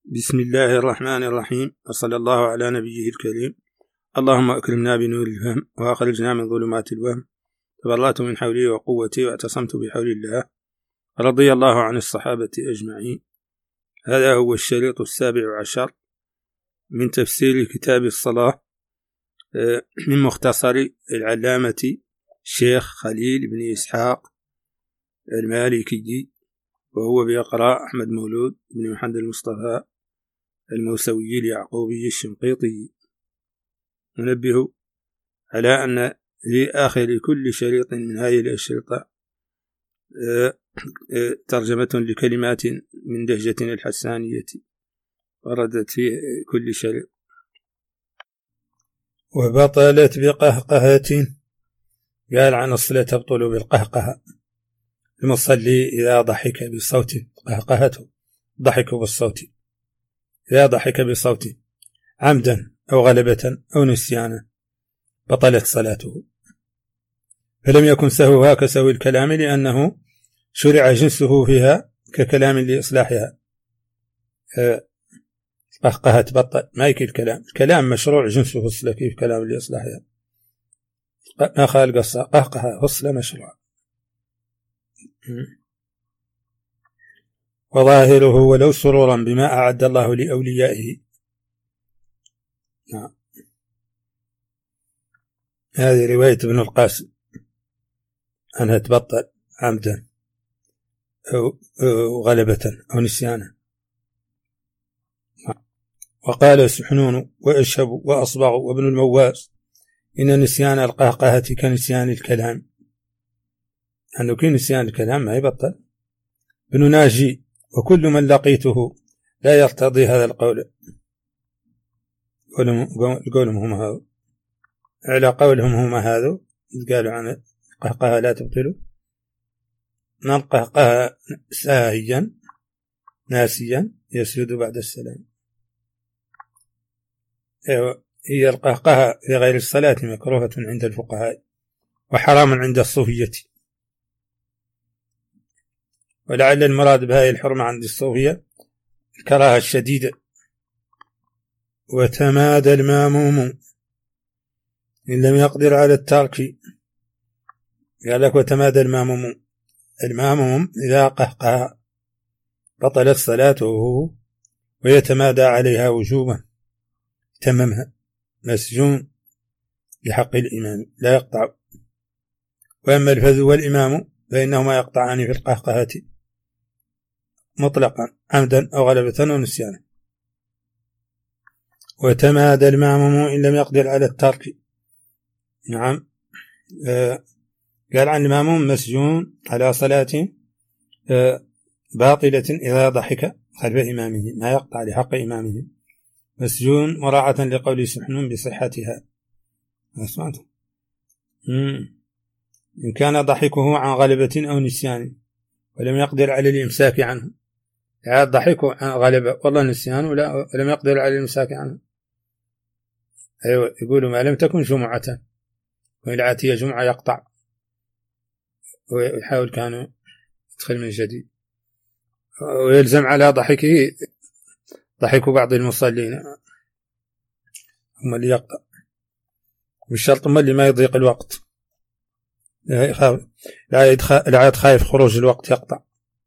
بسم الله الرحمن الرحيم، وصلى الله على نبيه الكريم. اللهم أكرمنا بنور الفهم وأخرجنا من ظلمات الوهم. تبرأت من حولي وقوتي واعتصمت بحول الله. رضي الله عن الصحابة أجمعين. هذا هو الشريط 17 من تفسير كتاب الصلاة من مختصر العلامة الشيخ خليل بن إسحاق المالكي، وهو بيقرأ أحمد مولود بن محمد المصطفى الموسوي اليعقوبي الشنقيطي. ننبه على أن لآخر كل شريط من هذه الأشرطة ترجمة لكلمات من لهجة الحسانية وردت في كل شريط. وبطلت بقهقهة، قال عن الصلاة تبطل بالقهقهة. المصلي إذا ضحك بصوت، قهقهته ضحك بالصوت، إذا ضحك بصوت عمدا أو غلبة أو نسيانا بطلت صلاته، فلم يكن سهوها كسهو الكلام، لأنه شرع جنسه فيها ككلام لإصلاحها. قهقهة تبطل، ما يكي الكلام مشروع جنسه فصل، كيف كلام لإصلاحها؟ ما خالق قصة قهقهة فصل مشروع. وظاهره ولو سرورا بما أعد الله لأوليائه. هذه رواية ابن القاسم أنها تبطل عمدا أو غلبة أو نسيانا. وقال سحنون وأشهب وأصبع وابن المواس إن نسيان القهقهة كنسيان الكلام، أنه كي نسيان الكلام ما يبطل. ابن ناجي وكل من لقيته لا يرتضي هذا القول. قولهم هم هذا، على قولهم هم هذا قالوا عن القهقهة لا تبطل. القهقهة ساهيا ناسيا يسجد بعد السلام. هي القهقهة في غير الصلاة مكروهة عند الفقهاء وحرام عند الصوفية، ولعل المراد بهذه الحرمة عند الصوفية الكراهة الشديدة. وتمادى الماموم إن لم يقدر على الترك، قال لك وتمادى الماموم إذا قهقه بطلت صلاته ويتمادى عليها وجوبا تممها، مسجون لحق الإمام لا يقطع. وأما الفذ والإمام فإنهما يقطعان في القهقهة مطلقا عمدا أو غلبة ونسيانا. وتمادى الماموم إن لم يقدر على الترك. نعم، قال عن الماموم مسجون على صلاة باطلة إذا ضحك خلف إمامه، ما يقطع لحق إمامه، مسجون مراعاة لقول سحنون بصحتها. أسمعتم؟ إن كان ضحكه عن غلبة أو نسيان ولم يقدر على الإمساك عنه، يعني ضحكه عن غلبة والله نسيان ولم يقدر على الإمساك عنه. أيوة، يقولوا ما لم تكن جمعة، وإن هي جمعة يقطع ويحاول كانوا يدخل من جديد. ويلزم على ضحكه ضحك بعض المصلين هم اللي يقطع، والشرط هم اللي ما يضيق الوقت، لا خايف خروج الوقت يقطع.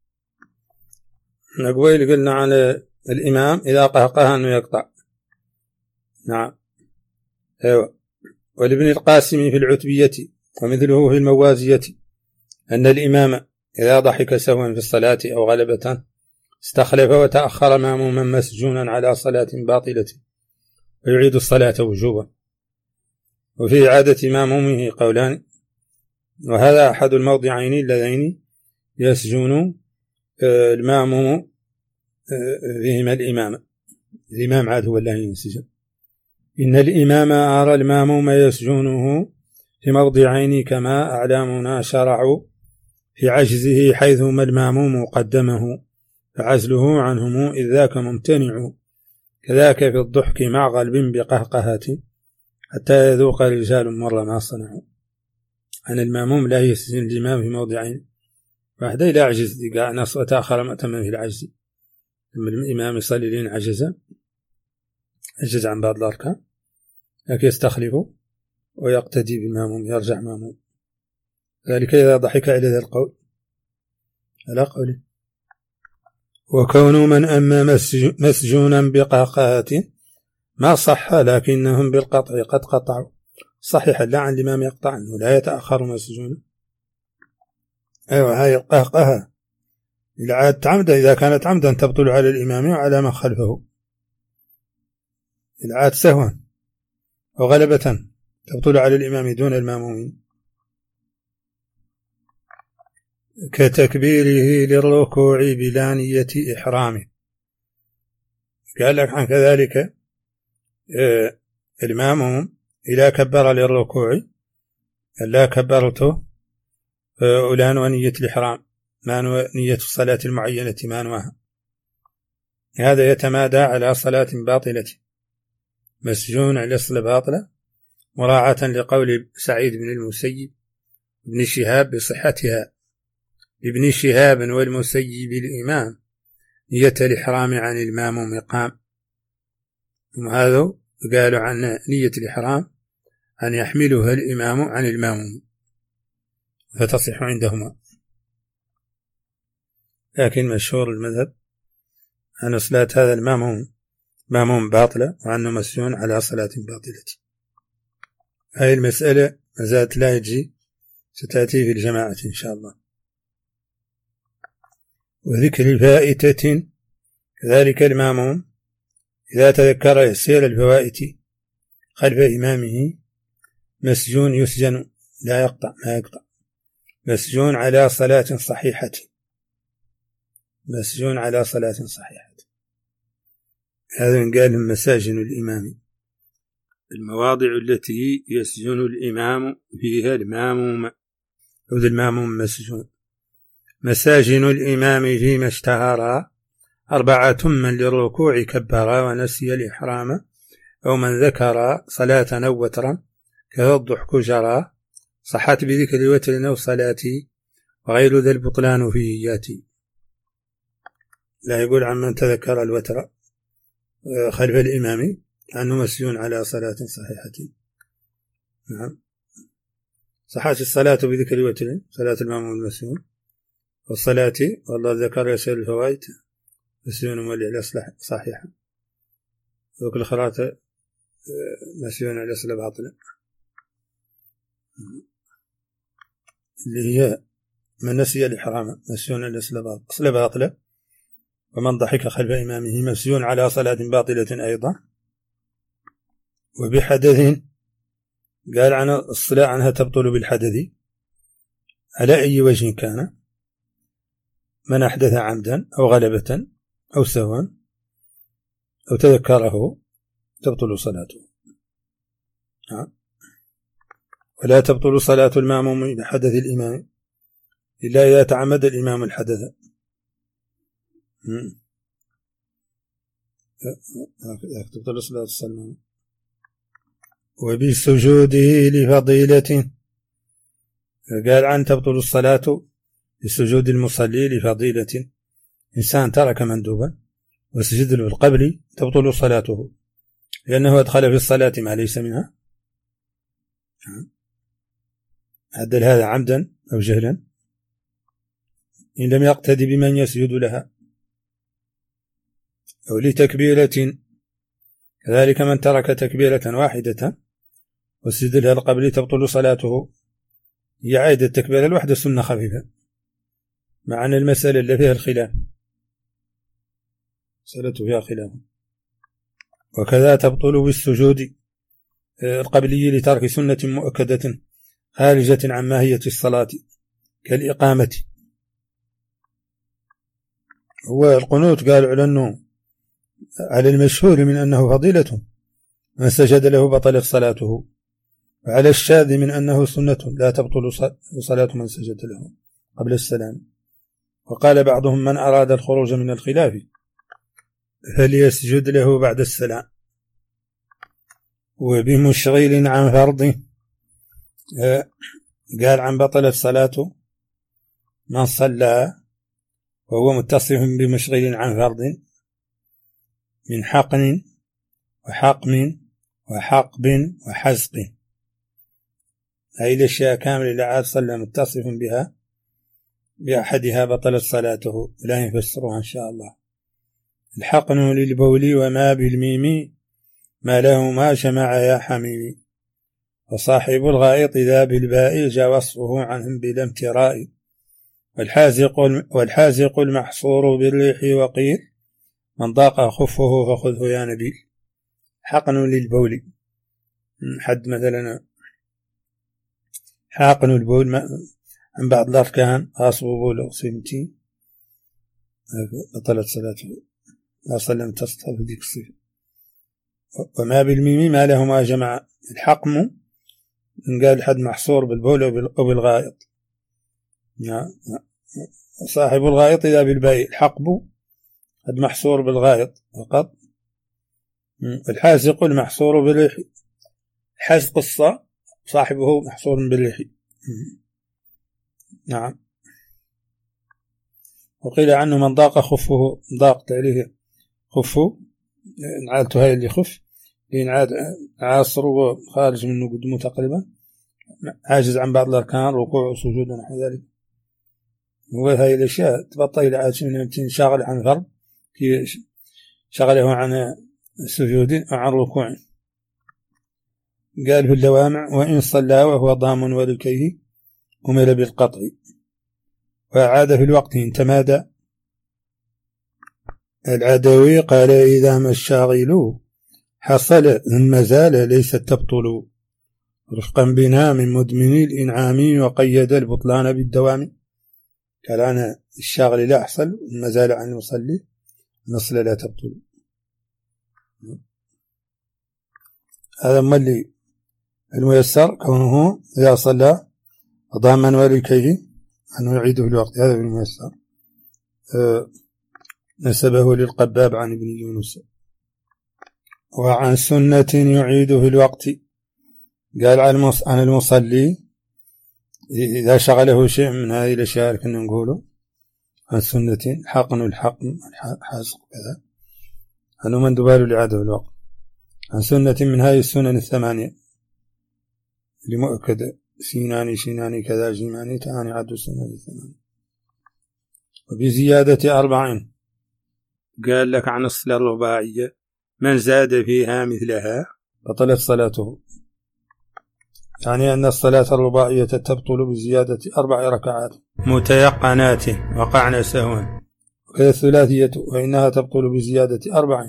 نقول قلنا عن الإمام إذا قهقه أنه يقطع. نعم، أيوة. ولابن القاسم في العتبية ومثله في الموازية أن الإمام إذا ضحك سهوا في الصلاة أو غلبة استخلف وتأخر ماموما مسجونا على صلاة باطلة ويعيد الصلاة وجوبا. وفي إعادة مامومه قولان، وهذا أحد الموضعين اللذين يسجون الماموم فيهما الإمام عاد هو الذي ينسجن. إن الإمام أرى الماموم يسجونه في موضعين كما أعلامنا شرعوا في عجزه، حيثما الماموم قدمه فعزله عنهم إذ ذاك ممتنع، كذاك في الضحك مع غلب بقهقهة حتى يذوق رجال مر ما صنعوا. أن الماموم لا يسجن الإمام في موضعين، واحدة لا يعجز قاع نص وتأخر مأتما في العجز، لما الإمام يصلي لين عجز عن بعض الأركان لكن يستخلفه ويقتدي بالماموم، يرجع ماموم. ذلك إذا ضحك إلى ذا القول على قوله. وكون من أما مسجونا بقهقهة ما صح، لكنهم بالقطع قد قطعوا. صحيح لا عن الإمام يقطع أنه لا يتأخر مسجونا. أيوة، هاي القهقهة إذا كانت عمدا تبطل على الإمام وعلى من خلفه. إذا عاد سهوا وغلبة تبطل على الإمام دون المامومين، كتكبيره للركوع بلا نية إحرامه. قال لك عن كذلك الماموم إذا كبر للركوع لا كبرته ولا نوى نية الإحرام، ما نوى نية الصلاة المعينة ما نواها، هذا يتمادى على صلاة باطلة، مسجون على الصلاة باطلة، مراعاة لقول سعيد بن المسيب ابن شهاب بصحتها. ابن شهاب والمسيب الإمام نية الإحرام عن الماموم قام، وهذا قالوا عن نية الإحرام أن يحملها الإمام عن الماموم فتصح عندهما. لكن مشهور المذهب أن صلاة هذا الماموم باطلة وأنه مسجون على صلاة باطلة. هذه المسألة مازالت لا يجي، ستأتي في الجماعة إن شاء الله. وذكر فائتة كذلك الماموم إذا تذكر يسير الفوائت خلف إمامه مسجون يسجن لا يقطع ما يقطع، مسجون على صلاة صحيحة، مسجون على صلاة صحيحة. هذا من قال مساجن الإمام، المواضع التي يسجن الإمام فيها الماموم، وذا الماموم مسجون. مساجن الإمام فيما اشتهر 4: من للركوع كبر ونسي الإحرام، أو من ذكر صلاة أو وترا كذا الضحك جرى، صحت بذكر الوتر أو صلاتي، وغير ذا البطلان فيه ياتي. لا يقول عن من تذكر الوتر خلف الإمام أنه مسجون على صلاة صحيحة. نعم، صحت الصلاة بذكر الوتر صلاة الماموم المسجون، والصلاة والله ذكر يسير الفوائد مسجون مولي على صحيحة، وكل خراطة مسجون على صلاة باطلة اللي هي من نسي الإحرام مسجون على صلاة باطلة، ومن ضحك خلف إمامه مسجون على صلاة باطلة أيضا. وبحدث قال عن الصلاة عنها تبطل بالحدث على أي وجه كان، من أحدث عمدا أو غلبة أو سهوا أو تذكره تبطل صلاته. ولا تبطل صلاة الماموم بحدث الإمام إلا إذا تعمد الإمام الحدث. تبطل صلاة الصلاة. وبسجوده لفضيلة قال عن تبطل الصلاة بسجود المصلي لفضيلة، إنسان ترك مندوبا وسجد له القبل تبطل صلاته لأنه أدخل في الصلاة ما ليس منها، عدل هذا عمدا أو جهلا إن لم يقتدي بمن يسجد لها. أو لتكبيرة كذلك من ترك تكبيرة واحدة وسجد لها القبل تبطل صلاته، يعيد التكبيرة الواحدة سنة خفيفة، مع أن المسألة اللي فيها الخلاف مسألته فيها خلاف. وكذا تبطل بالسجود القبلي لترك سنة مؤكدة خارجة عن ماهية الصلاة كالإقامة. هو القنوت قال على المشهور من أنه فضيلة، من سجد له بطلت صلاته، وعلى الشاذ من أنه سنة لا تبطل صلاة من سجد له قبل السلام. وقال بعضهم من أراد الخروج من الخلاف فليسجد له بعد السلام. وبمشغيل عن فرض قال عن بطلت صلاته من صلى وهو متصف بمشغيل عن فرض من حقن وحقم وحقب وحزق. هذه الأشياء كاملة إذا عاد صلى متصف بها بأحدها بطلت صلاته، لا يفسرها إن شاء الله. الحقن للبول وما بالميم ما له ما جمع يا حميم. وصاحب الغائط إذا بالباء جاء وصفه عنهم بلا امتراء. والحازق المحصور بالريح وقيل من ضاق خفه فخذه يا نبيل. حقن للبول، حد مثلا حاقن البول عن بعض الأركان غاصب بول أو صيمتي بطلت صلاته لا صلى متصف ذيك الصفة. وما بالميم ما له ما جمع. الحقم إن قال حد محصور بالبول أو بالغائط. صاحب الغائط إذا بالباء. الحقب حد محصور بالغائط فقط. الحازق المحصور بالريح. حزق الصاء صاحبه محصور بالريح. نعم. وقيل عنه من ضاق خفه، ضاق عليه خفه، انعادته هاي اللي خف لإنعاد عاصر وخارج منه قدمه تقريبا، عاجز عن بعض الأركان ركوع وسجود ونحو ذلك. وهي الأشياء تبطل عاجز من شغل عن فرض شغله عن السجود وعن ركوع. قال في اللوامع وإن صلى وهو ضام ولكيه أمر بالقطع وأعاد في الوقت إن تمادى. العدوي قال إذا ما الشاغل حصل ثم زال ليس تبطل رفقا بنا من مدمن الإنعام وقيد البطلان بالدوام. قال أنا الشاغل لا أحصل ثم زال عن المصلي نصل لا تبطل. هذا ملي الميسر كونه إذا صلى ضاما ولكيه أنه يعيد في الوقت. هذا بالميسر نسبه للقباب عن ابن يونس. وعن سنة يعيد في الوقت قال عن المصلي إذا شغله شيء من هذه الأشياء كنا نقوله عن سنة حقن الحقن حازق كذا أنه من دبال لعاده الوقت. عن سنة من هذه السنن الثمانية لمؤكد سيناني كذا جيماني تاني عد السنن الثمانية. وبزيادة 40 قال لك عن الصلاة الرباعية من زاد فيها مثلها بطلت صلاته، يعني أن الصلاة الرباعية تبطل بزيادة 4 ركعات متيقنات وقعن سهوا. وكذا الثلاثية وإنها تبطل بزيادة 4.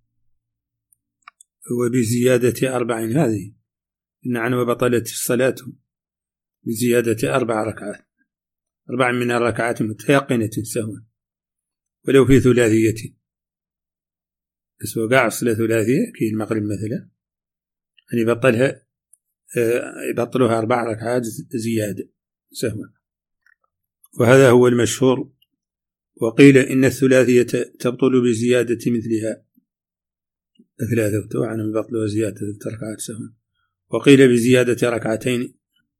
وبزيادة 40 هذه إن وبطلت الصلاة بزيادة 4 ركعات، 4 من الركعات متيقنة سهوا ولو في ثلاثية. بس وقع الصلاة ثلاثية كي المغرب مثلا أن يبطلها 4 ركعات زيادة سهوا، وهذا هو المشهور. وقيل إن الثلاثية تبطل بزيادة مثلها 3 وعنهم يبطلها زيادة 3 ركعات سهوا. وقيل بزيادة 2 ركعتين.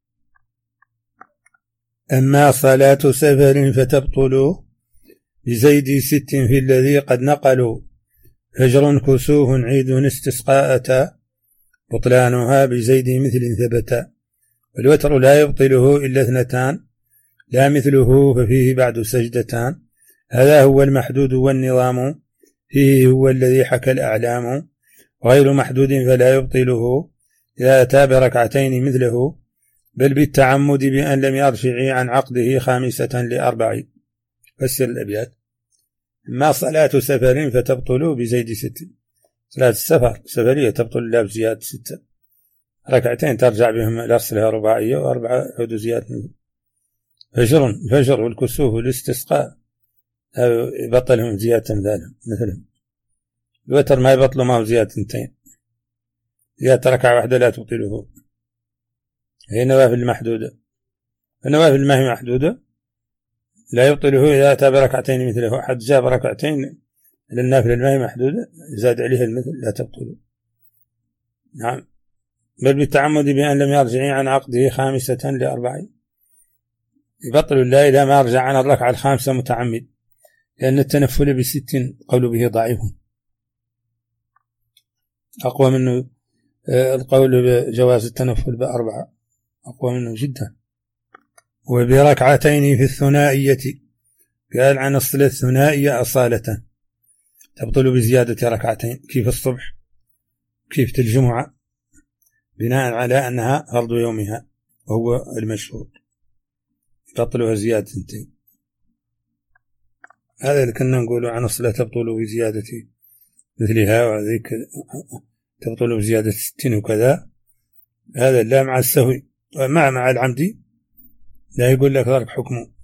أما صلاة سفر فتبطل بزيد 6 في الذي قد نقلوا فجر كسوف عيد استسقاءة بطلانها بزيد مثل ثبت. والوتر لا يبطله إلا 2 لا مثله ففيه بعد سجدتان. هذا هو المحدود والنظام فيه هو الذي حكى الأعلام. غير محدود فلا يبطله إذا أتى بركعتين مثله بل بالتعمد بأن لم يرجع عن عقده 5 ل4. فسر الأبيات. ما صلاة سفر فتبطل بزيد 6. صلاة السفر سفرية تبطل لا بزيادة 6 ركعتين ترجع بهم الأصلها رباعية و4 عود زيادة. فجر والكسوف والاستسقاء يبطلهم زيادة مثلهم. الوتر ما يبطل معه زيادة 2 زيادة ركعة واحدة لا تبطله. هي نوافل المحدودة. النوافل ما هي محدودة لا يبطله إذا أتى بركعتين مثله. أحد جاب ركعتين للنافلة ما هي محدودة زاد عليها المثل لا تبطله. نعم. بل بالتعمد بأن لم يرجع عن عقده 5 ل4 يبطل الله إذا ما رجع عن الركعة 5 متعمد، لأن التنفل ب6 قول به ضعيف. أقوى منه القول بجواز التنفل ب4 أقوى منه جدا. وبركعتين في الثنائية، قال عن الصلاة الثنائية أصالة تبطل بزيادة ركعتين، كيف الصبح كيف الجمعة، بناء على أنها فرض يومها وهو المشهور، تبطلها زيادة 2. هذا اللي كنا نقوله عن الصلاة تبطل بزيادة مثلها، وذيك تبطل بزيادة 60 وكذا. هذا لا مع السهو، مع العمد لا يقول لك ذلك حكمه.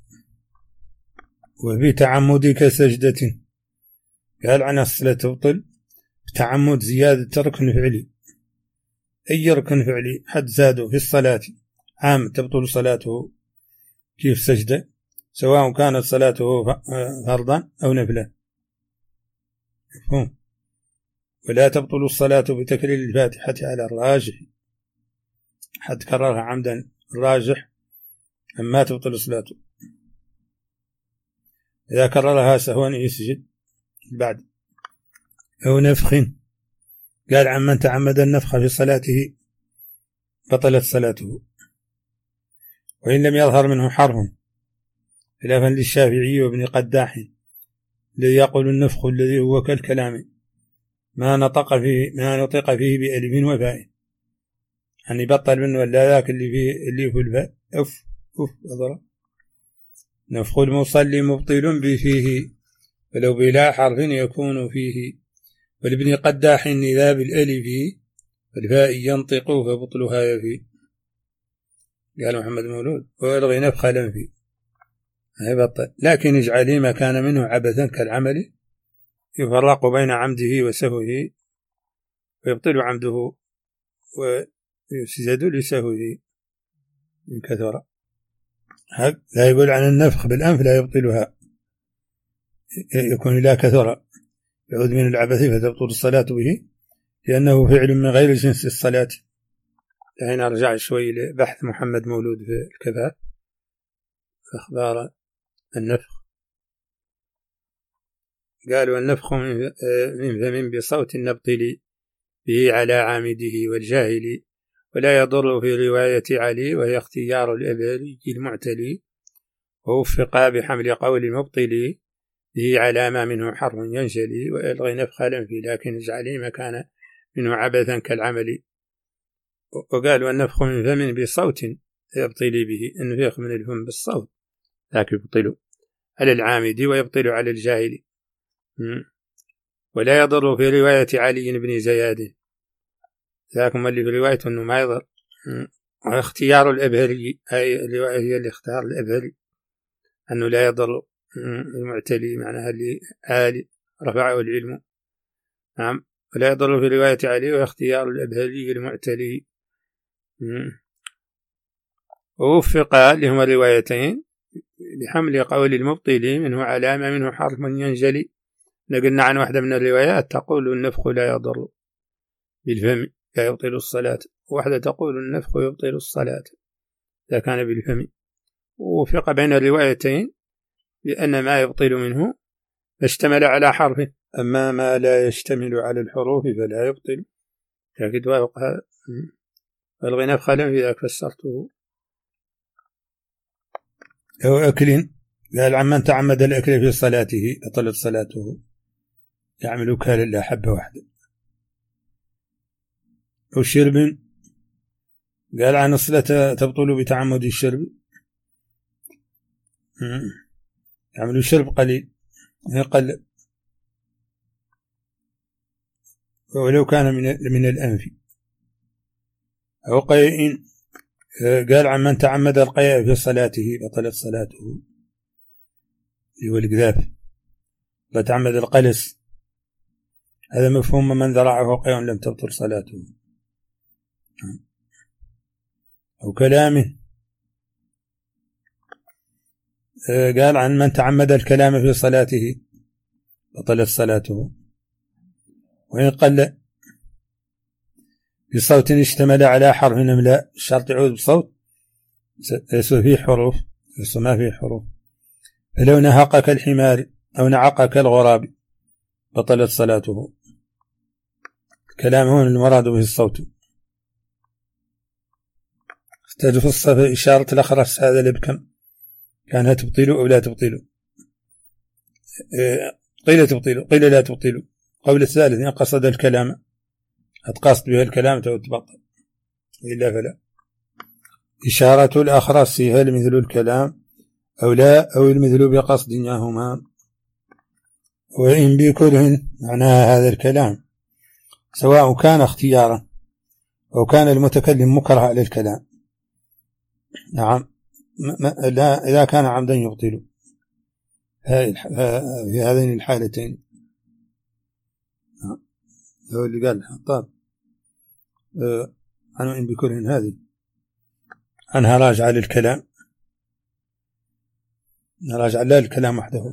وبتعمدك سجدة، قال عن الصلاة تبطل بتعمد زيادة ركن فعلي، أي ركن فعلي حد زاده في الصلاة عام تبطل صلاته، كيف سجدة، سواء كانت صلاته فرضا أو نفلا، مفهوم. ولا تبطل الصلاة بتكرير الفاتحة على الراجح، حد كررها عمدا الراجح أما تبطل صلاته، إذا كررها سهوا يسجد بعد. أو نفخ، قال عن من تعمد النفخ في صلاته بطلت صلاته، وإن لم يظهر منه حرف، خلافا للشافعي وابن قداح الذي يقول النفخ الذي هو كالكلام ما نطق فيه بألف وفاء، يعني بطل منه ولا ذاك اللي في الفاء أف أضرب. نفخ المصلي مبطل بفيه ولو بلا حرف يكون فيه، والابن قداح إذا بالألف والفاء ينطق فبطلها يفي، قال محمد مولود. ويلغي نفخ الأنف يبطل، لكن اجعلي ما كان منه عبثا كالعمل يفرق بين عمده وسهوه ويبطل عمده ويسجد لسهوه من كثرة. لا يقول عن النفخ بالأنف لا يبطلها، يكون لا كثرة يعود من العبث فتبطل الصلاة به لأنه فعل من غير جنس الصلاة. هنا أرجع شوي لبحث محمد مولود في الكفاف أخبار النفخ. قالوا النفخ من فم بصوت النبطل به على عامده والجاهل، ولا يضر في رواية علي وهي اختيار الأباري المعتلي، ووفق بحمل قول المبطل به على ما منه حرف ينجلي، وإلغي نفخ الأنف لكن اجعلي ما كان منه عبثا كالعمل. وقالوا النفخ من فم بصوت يبطل به، النفخ من الفم بالصوت ذاك يبطل على العامد ويبطل على الجاهل. ولا يضر في رواية علي بن زياد، ذاكم اللي في رواية أنه ما يضر. واختيار الأبهري، أي الرواية هي اللي اختار الأبهري أنه لا يضر المعتلي، معناها اللي عالي رفعه العلم. نعم. ولا يضر في رواية علي واختيار الأبهري المعتلي. ووفق لهما الروايتين بحمل قول المبطل منه علامة منه حرف من ينجلي. نقلنا عن واحدة من الروايات تقول النفخ لا يضر بالفم لا يبطل الصلاة، واحدة تقول النفخ يبطل الصلاة إذا كان بالفم. ووفق بين الروايتين لأن ما يبطل منه اشتمل على حرف، أما ما لا يشتمل على الحروف فلا يبطل. لكن وافق هذا. والغي نفخ الأنف إذا فسرته. أو أكل، قال عمن تعمد الأكل في صلاته بطلت صلاته، يعمل كالا لا حبة واحدة. أو شرب، قال عن الصلاة تبطل بتعمد الشرب، يعمل شرب قليل يقل ولو كان من الأنف. أو قيء، قال عن من تعمد القيء في صلاته بطلت صلاته، هو القذاف. فتعمد القلس، هذا مفهوم من ذرعه قيء لم تبطل صلاته. أو كلامه، قال عن من تعمد الكلام في صلاته بطلت صلاته، وإن قل بصوت اشتمل على حرف لا الشرط يعود بصوت ليس فيه حروف، ليس ما فيه حروف. فلو نهق كالحمار أو نعق كالغراب بطلت صلاته. الكلام هون المراد به الصوت. تجفص في إشارة الأخرس هذا اللي بكم كانها تبطيل أو لا تبطيل. قيل تبطيل قيل لا تبطيل. قول الثالث إن قصد الكلام أتقصد به الكلام تبطل إلا فلا. إشارة الأخرس هل مثل الكلام أو لا أو المثل بقصد إياهما. وإن بكره معناها هذا الكلام سواء كان اختيارا أو كان المتكلم مكره على الكلام. نعم لا إذا كان عمدا يبطل في هذين الحالتين. هو اللي قال الحطاب عنه إن بكره هذه عنها راجع للكلام، راجع لا الكلام وحده.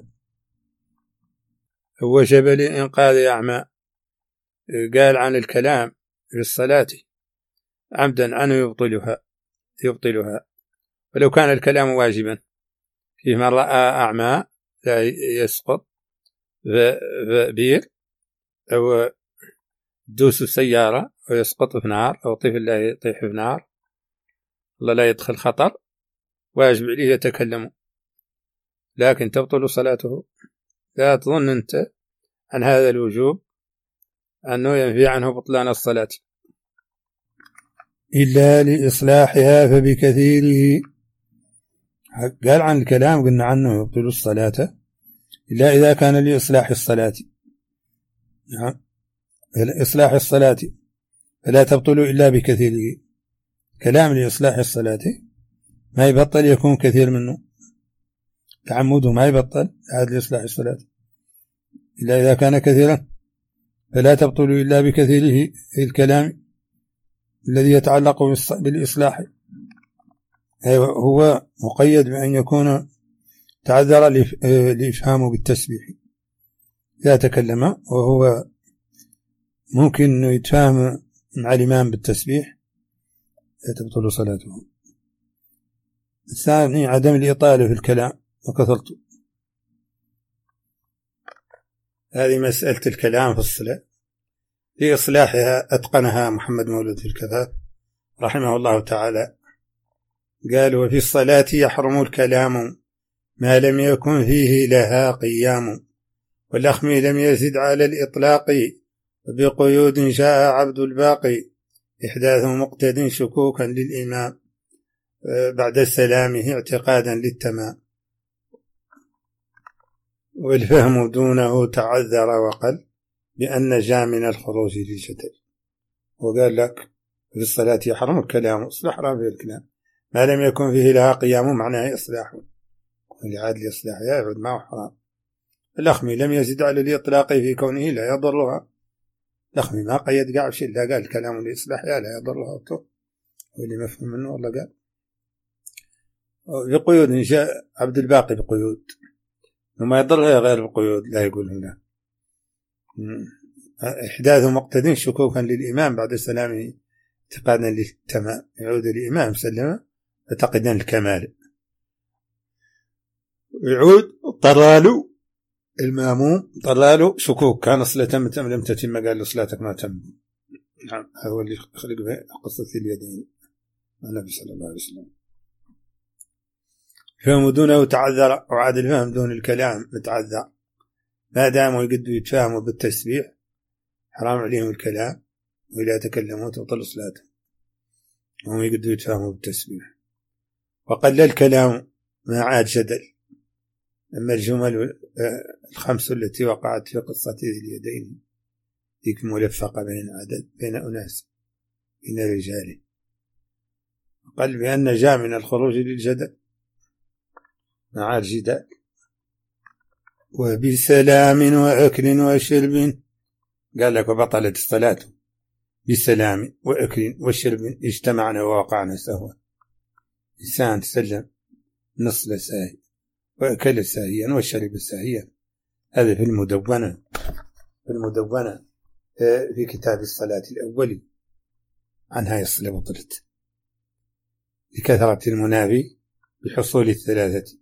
هو جبل إنقاذ أعمى قال عن الكلام في الصلاة عمدا عنه يبطلها ولو كان الكلام واجبا. في من رأى أعمى لا يسقط بير أو دوس سيارة ويسقط في نار أو طفل لا يطيح في نار الله لا يدخل خطر واجب عليه يتكلم لكن تبطل صلاته. لا تظن أنت عن هذا الوجوب أنه ينفي عنه بطلان الصلاة إلا لإصلاحها فبكثيره. قال عن الكلام قلنا عنه يبطل الصلاة إلا إذا كان لإصلاح الصلاة. نعم إصلاح الصلاة فلا تبطل إلا بكثيره. كلام لإصلاح الصلاة ما يبطل يكون كثير منه، تعمده ما يبطل عاد لإصلاح الصلاة إلا إذا كان كثيرا فلا تبطل إلا بكثيره. الكلام الذي يتعلق بالإصلاح هو مقيد بأن يكون تعذر لإفهامه بالتسبيح. إذا تكلم وهو ممكن أنه يتفهم مع الإمام بالتسبيح لا تبطل صلاته. الثاني عدم الإطالة في الكلام وكثرته. هذه مسألة الكلام في الصلاة لإصلاحها أتقنها محمد مولود في الكفاف رحمه الله تعالى. قال وفي الصلاة يحرم الكلام ما لم يكن فيه لها قيام والأخمي لم يزد على الإطلاق وبقيود جاء عبد الباقي إحداث مقتد شكوكا للإمام بعد سلامه اعتقادا للتمام والفهم دونه تعذر وقل بأن جاء من الخروج للجدل. وقال لك في الصلاة يحرم الكلام إصلاح رافع الكلام ما لم يكن فيه لها قيام معناه إصلاحه ولعاد الإصلاح يعود معه حرام. الأخمي لم يزد على الإطلاق في كونه لا يضرها. الأخمي ما قيد قاعد شيء لا قال الكلام الإصلاح لا يضرها واللي مفهوم منه والله قال بقيود جاء عبد الباقي بقيود وما يضرها غير بقيود لا يقول هنا إحداث مقتد شكوكا للإمام بعد سلامه اعتقادا للتمام يعود الإمام سلم اعتقدا الكمال يعود طرالو الماموم طرالو شكوك كان صلاة تم لم تتم قال له صلاتك ما تم. نعم هو اللي خلق به قصة اليدين النبي صلى الله عليه وسلم. فهم دونه تعذر وعاد الفهم دون الكلام متعذر ما داموا يقدوا يتفاهموا بالتسبيح حرام عليهم الكلام وإذا تكلموا تبطل صلاتهم هم يقدوا يتفاهموا بالتسبيح. وقل الكلام ما عاد جدل. أما الجمل الخمس التي وقعت في قصة ذي اليدين ذيك ملفقة بين أناس بين رجاله وقال بأن جاء من الخروج للجدل ما عاد جدال. وبسلام وأكل وشرب قال لك وبطلت الصلاة بسلام وأكل وشرب اجتمعنا ووقعنا سهوا. إنسان تسلم نصل ساهي وأكل ساهيا وشرب ساهيا. هذا في المدونة في كتاب الصلاة الأولي عن هاي الصلاة بطلت لكثرة المنافي بحصول الثلاثة.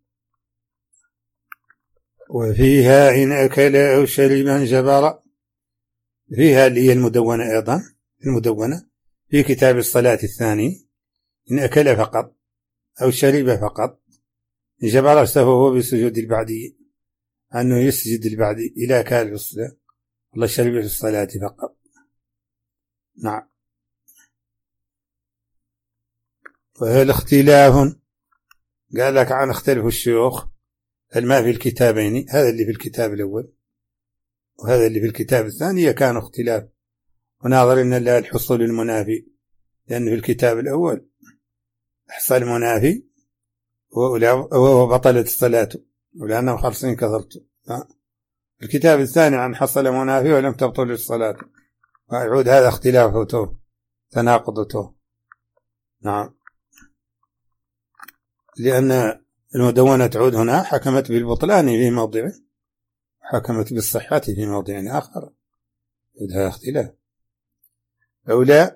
وفيها إن أكل أو شرب جبر فيها اللي هي المدونة أيضا، المدونة في كتاب الصلاة الثاني: إن أكل فقط أو شرب فقط جبر نفسه هو بسجود البعدي، أنه يسجد البعدي إلى أكل في الصلاة والله شرب في الصلاة فقط. نعم. وهل اختلاف قال لك عن اختلف الشيوخ هل ما في الكتابين، هذا اللي في الكتاب الأول وهذا اللي في الكتاب الثاني كان اختلاف، وناظر إن الله الحصول المنافي، لأن في الكتاب الأول حصل المنافي وهو بطلت الصلاة ولأنه خرصين كثرته. الكتاب الثاني عن حصل منافي ولم تبطل الصلاة، ويعود هذا اختلافه تناقضته. نعم. لأن المدونة تعود هنا حكمت بالبطلان في موضع، حكمت بالصحة في موضع آخر، هذا اختلاف. أو لا،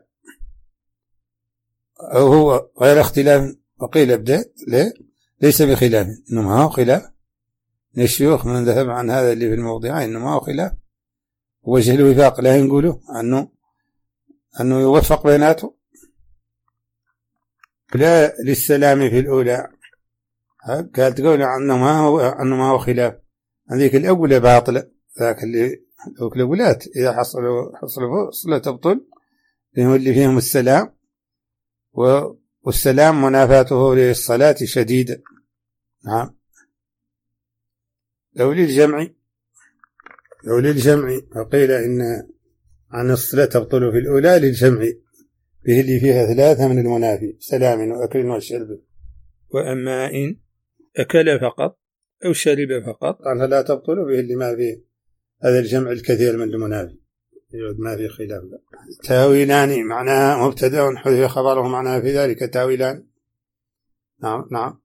أو هو غير اختلاف، وقيل ابدأ ليس بخلاف، إنما هو خلاف. الشيوخ من ذهب عن هذا اللي في الموضعين إنما هو خلاف، وجه الوفاق لا ينقوله أنه يوفق بيناته. لا للسلام في الأولى، قال تقول أنه ما هو خلاف، هذيك الأولى باطلة، ذاك اللي الأولات إذا حصلوا صلة تبطل فيهم اللي فيهم السلام، والسلام منافاته للصلاة شديدة. نعم. لو للجمع وقيل إن عن الصلاة تبطل في الأولى للجمع به اللي فيها ثلاثة من المنافي: سلام وأكل وشرب. وأما إن أكل فقط أو شرب فقط لا تبطل به اللي ما فيه هذا الجمع الكثير من المنافي، ما فيه خلاف. تاويلان معناها مبتدأ حذف خبره، معناها في ذلك تاويلان. نعم.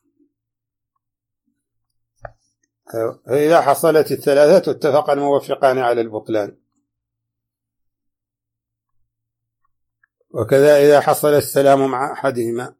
إذا حصلت الثلاثة اتفق الموفقان على البطلان، وكذا إذا حصل السلام مع أحدهما.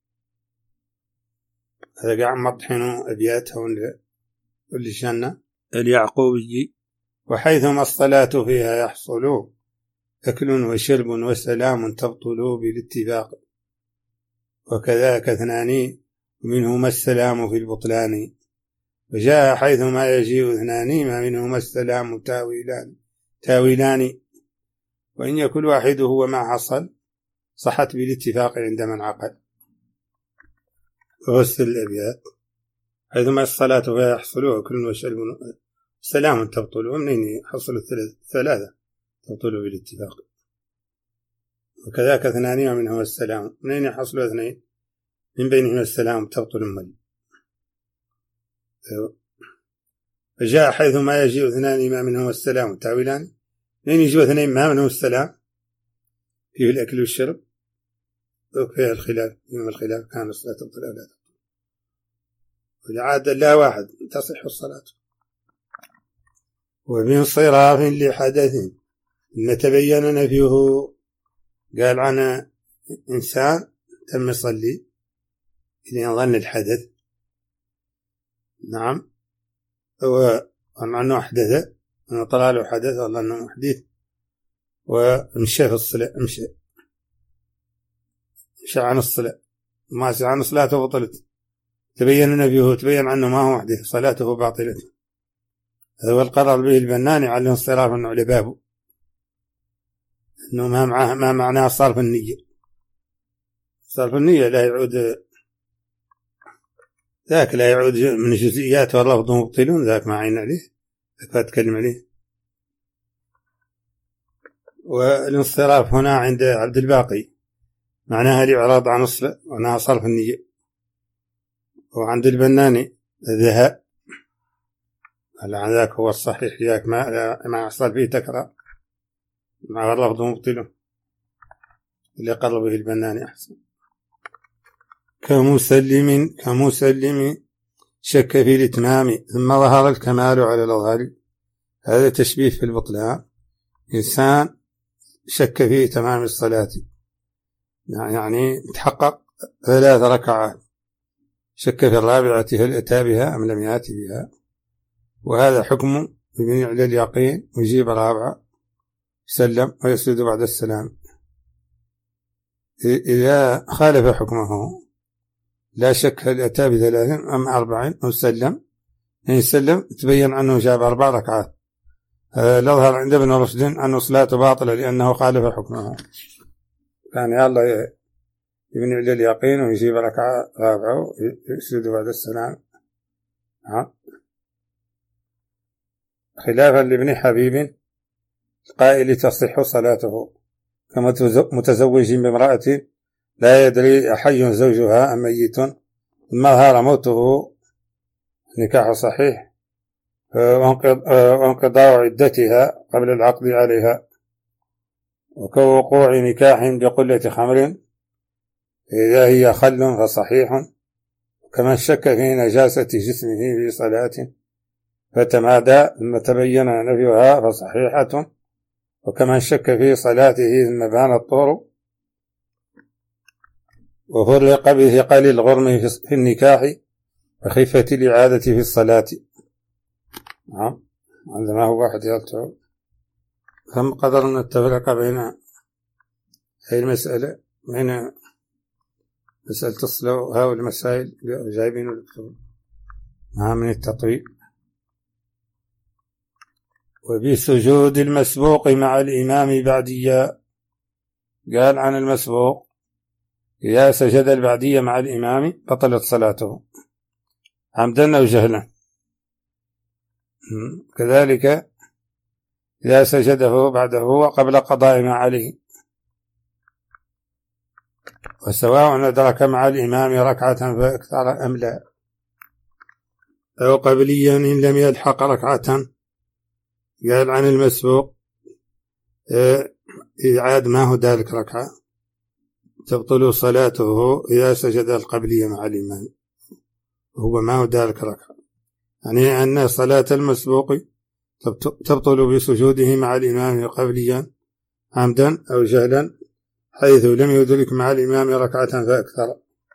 هذا قاعد مطحنوا أبياتهم للجنة اليعقوبي: وحيثما الصلاة فيها يحصل أكل وشرب وسلام تبطل بالاتفاق، وكذاك اثنان منهما السلام في البطلان، وجاء حيثما يجيء اثنان ما منهما السلام تاويلان، وإن يكن واحد هو ما حصل صحت بالاتفاق عند من عقل. وغسل الأبيات: حيثما الصلاة فيها يحصل أكل وشرب سلام تبطل، ومنين يحصل الثلاثة تبطل بالاتفاق، وكذاك اثنان ومنهما السلام، منين يحصل اثنين من بينهما السلام تبطل المل. فجاء حيثما يجيء اثنان ما منهما السلام تاويلان، منين يجوا اثنين ما منهم السلام فيه الأكل والشرب، وفيه الخلاف، يوم الخلاف كان الصلاة تبطل أو لا تبطل، وعاد لا واحد تصح الصلاة. وبانصراف لحدث إن تبين نفيه، قال عن إنسان تم يصلي إذا ظن الحدث. نعم. هو أنه أحدث، أنه طلع له حدث والله أنه محدث، ومشى في الصلاة، مشى عن الصلاة، ما سعى عن صلاته بطلت، تبين نفيه، تبين عنه ما هو محدث، صلاته باطلة. هذا هو القرار به البناني على انصراف أنه لبابه، أنه ما معناه صرف النية. صرف النية لا يعود، ذاك لا يعود من جزئيات واللفظ مبطلون، ذاك ما عين عليه، ذاك أتكلم عليه. والانصراف هنا عند عبد الباقي معناها الإعراض عن الصلاة، وأنها صرف النية. وعند البناني الذهاء، هل ذاك هو الصحيح، ذاك ما يحصل فيه تكرار مع اللفظ مبطلون، اللي قرب به البناني أحسن. كمسلم شك في الإتمام ثم ظهر الكمال على الأظهر، هذا تشبيه في البطلان. إنسان شك في تمام الصلاة، يعني تحقق 3 ركعات، شك في الرابعة هل أتى بها أم لم يأتي بها، وهذا حكم يبني على اليقين ويجيب رابعة يسلم ويسجد بعد السلام. إذا خالف حكمه لا شك هل أتى ب3 أم 4 أو سلم، إن يسلم تبين أنه جاب 4 ركعات. الأظهر عند ابن رشد أن صلاته باطلة لأنه خالف حكمه، كان يلا يبني على اليقين ويجيب ركعة رابعة ويسجد بعد السلام. خلافا لابن حبيب القائل تصح صلاته كمتزوج بامرأة لا يدري أحي زوجها أم ميت ثم ظهر موته نكاح صحيح وانقضاء عدتها قبل العقد عليها، وكوقوع نكاح بقلة خمر إذا هي خل فصحيح، وكمن شك في نجاسة جسمه في صلاة فتمادى ثم تبين نفيها فصحيحة، وكمن شك في صلاته ثم بان الطهر وفرق بثقل الغرم في النكاح وخفة الإعادة في الصلاة. نعم، عندما هو واحد يلتعب. ثم قدرنا التفرق بين هذه المسألة، بين مسألة الصلاة هاو المسائل جايبين الكتب من التطويل. وبسجود المسبوق مع الإمام بعديا، قال عن المسبوق إذا سجد البعدية مع الإمام بطلت صلاته عمدا أو جهلا، كذلك إذا سجده بعده وقبل قضاء ما عليه، وسواء أدرك مع الإمام ركعة فأكثر أم لا، أو قبليا إن لم يلحق ركعة. قال عن المسبوق إعاد ما هو ذلك ركعة تبطل صلاته إذا سجد القبلية مع الإمام، هو ما هو ذلك ركعة، يعني أن صلاة المسبوق تبطل بسجوده مع الإمام قبليا عمدا أو جهلا حيث لم يدرك مع الإمام ركعة فأكثر،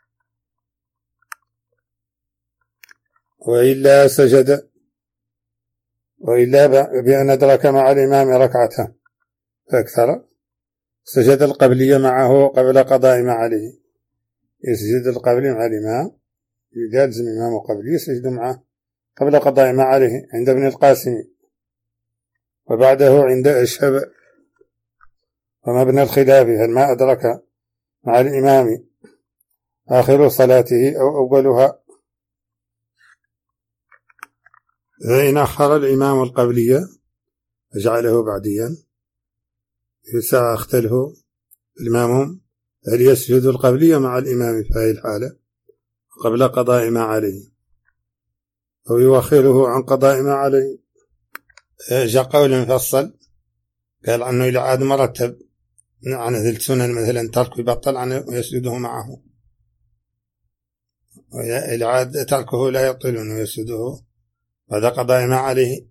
وإلا بأن أدرك مع الإمام ركعة فأكثر سجد القبلية معه قبل قضاء ما عليه. يسجد القبلي مع الإمام، يجالزم إمامه قبلي يسجد معه قبل قضاء ما عليه عند ابن القاسم، وبعده عند أشهب. ومبنى الخلاف هل ما أدرك مع الإمام آخر صلاته أو أولها، فإن أخر الإمام القبلية فجعله بعديا فساعة اختلفوا الإمام هل يسجد القبلية مع الإمام في هذه الحالة قبل قضاء ما عليه أو يؤخره عن قضاء ما عليه. جاء قول مفصل قال عنه إلى عاد مرتب عن ذي السنن مثلا ترك يبطل عنه ويسجده معه، وإلى عاد تركه لا يبطل أنه يسجده بعد قضاء ما عليه.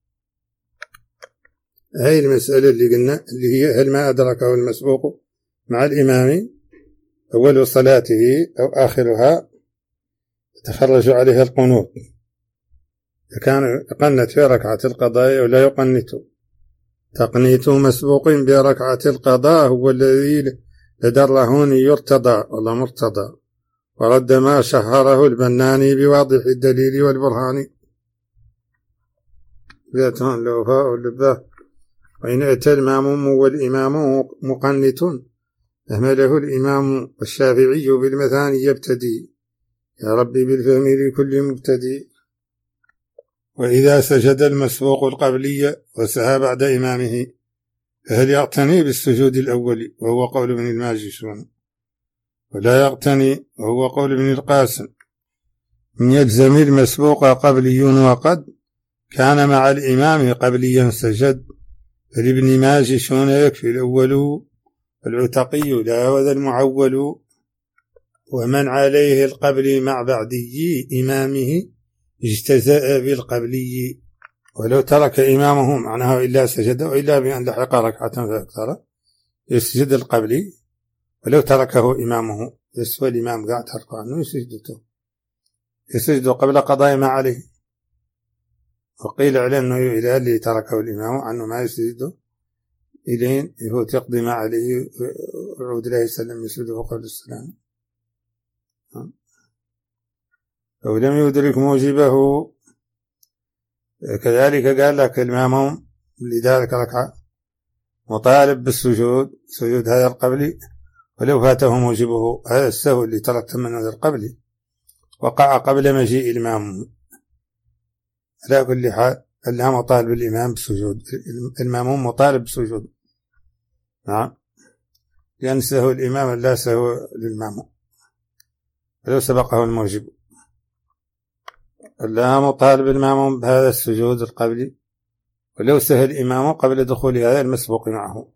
هذه المسألة اللي قلنا اللي هي هل ما أدركه المسبوق مع الإمام أول صلاته أو آخرها يتخرج عليها القنوت، كان يقنت في ركعة القضاء ولا يقنت. تقنيت مسبوق بركعة القضاء هو الذي لدى الرهون يرتضى والله مرتضى، ورد ما شهره البناني بواضح الدليل والبرهان بيتهم الوفاء واللباء. وإن أتى الماموم والإمام مقنت أهمله الإمام الشافعي بالمثاني يبتدي يا ربي بالفهم لكل مبتدي. وإذا سجد المسبوق القبلية وسهى بعد إمامه فهل يعتني بالسجود الأول وهو قول ابن الماجشون، ولا يعتني وهو قول ابن القاسم. من يلزم المسبوق قبلي وقد كان مع الإمام قبليا سجد، فلابن ماجشون يكفي الأول والعتقي لا وذا المعول. ومن عليه القبل مع بعدي إمامه اجتزأ بالقبلي، ولو ترك إمامه معناه إلا سجد وإلا بأن لحق ركعة فأكثر يسجد القبلي، ولو تركه إمامه يسوى الإمام قاعد تركه عنه يسجد قبل قضاء ما عليه. وقيل على أنه إلى اللي تركه الإمام عنه ما يسجد إلين هو تقدم عليه ويعود له يسلم يسجد وقبل السلام. أو لم يدرك موجبه كذلك قال لك الماموم لذلك ركعة مطالب بالسجود سجود هذا القبلي، ولو فاته موجبه هذا السهو اللي ترتب من هذا القبلي وقع قبل مجيء الإمام. على كل حال اللي مطالب الإمام بالسجود، الماموم مطالب بالسجود. نعم، لأن سهو الإمام لا سهو للماموم ولو سبقه الموجب. لا مطالب الماموم بهذا السجود القبلي ولو سهى الإمام قبل دخول هذا المسبوق معه.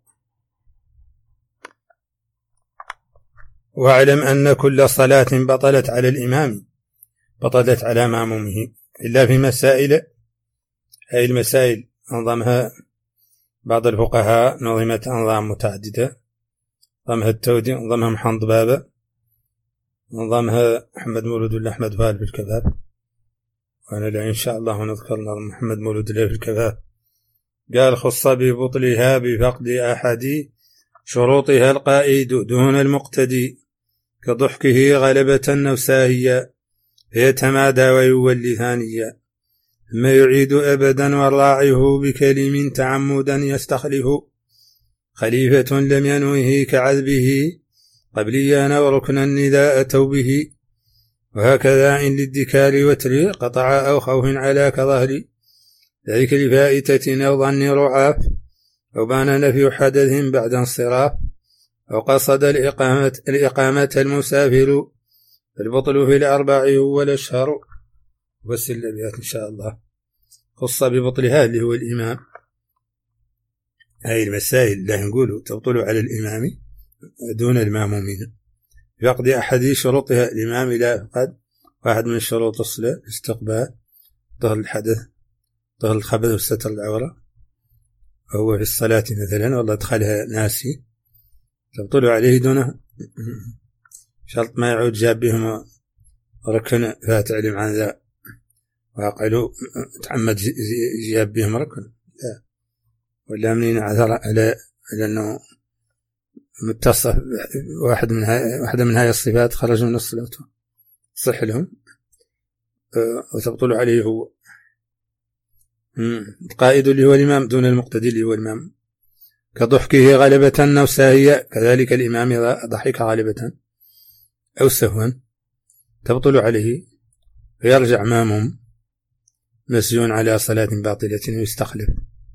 واعلم أن كل صلاة بطلت على الإمام بطلت على مامومه إلا في مسائل، هذه المسائل أنظمها بعض الفقهاء، نظمت أنظام متعددة، نظمها التودي، نظمها محمد بابا، نظمها محمد مولود ولا أحمد فال في الكفاف، وأنا لا إن شاء الله نذكر نظم محمد مولود الله في الكفاف. قال خص ببطلها بفقد أحد شروطها القائد دون المقتدي، كضحكه غلبة أو ساهية فيتمادى ويولي ثانية، ثم يعيد أبدا والراعه بكلم تعمدا يستخلف، خليفة لم ينوه كعذبه قبليا وركنا إذا أتوا به، وهكذا إن للذكار وتر قطع أو خوف على كظهر، ذلك لفائتة أو ظن رعاف، أو بان نفي حدث بعد انصراف، أو قصد الإقامة المسافر، فالبطل في الأربع هو الأشهر. بس الأبيات إن شاء الله. خص ببطلها اللي هو الإمام، هاي المسائل اللي نقوله تبطل على الإمام دون المامومين فقد أحد شروطها. الإمام إذا فقد واحد من شروط الصلاة استقبال ظهر الحدث ظهر الخبث وستر العورة، وهو في الصلاة مثلا والله دخلها ناسي تبطل عليه دونه، شرط ما يعود جاب بهم ركن فات علم عن ذا وقالوا تعمد جاب بهم ركن، لا، ولا منين عذر على أنه متصف واحدة من هاي الصفات خرج من الصلاة صح لهم وتبطل عليه هو القائد اللي هو الإمام دون المقتدي اللي هو الإمام، كضحكه غلبة أو ساهية، كذلك الإمام إذا ضحك غالبة أو سهوا تبطل عليه ويرجع ماموم مسجون على صلاة باطلة ويستخلف،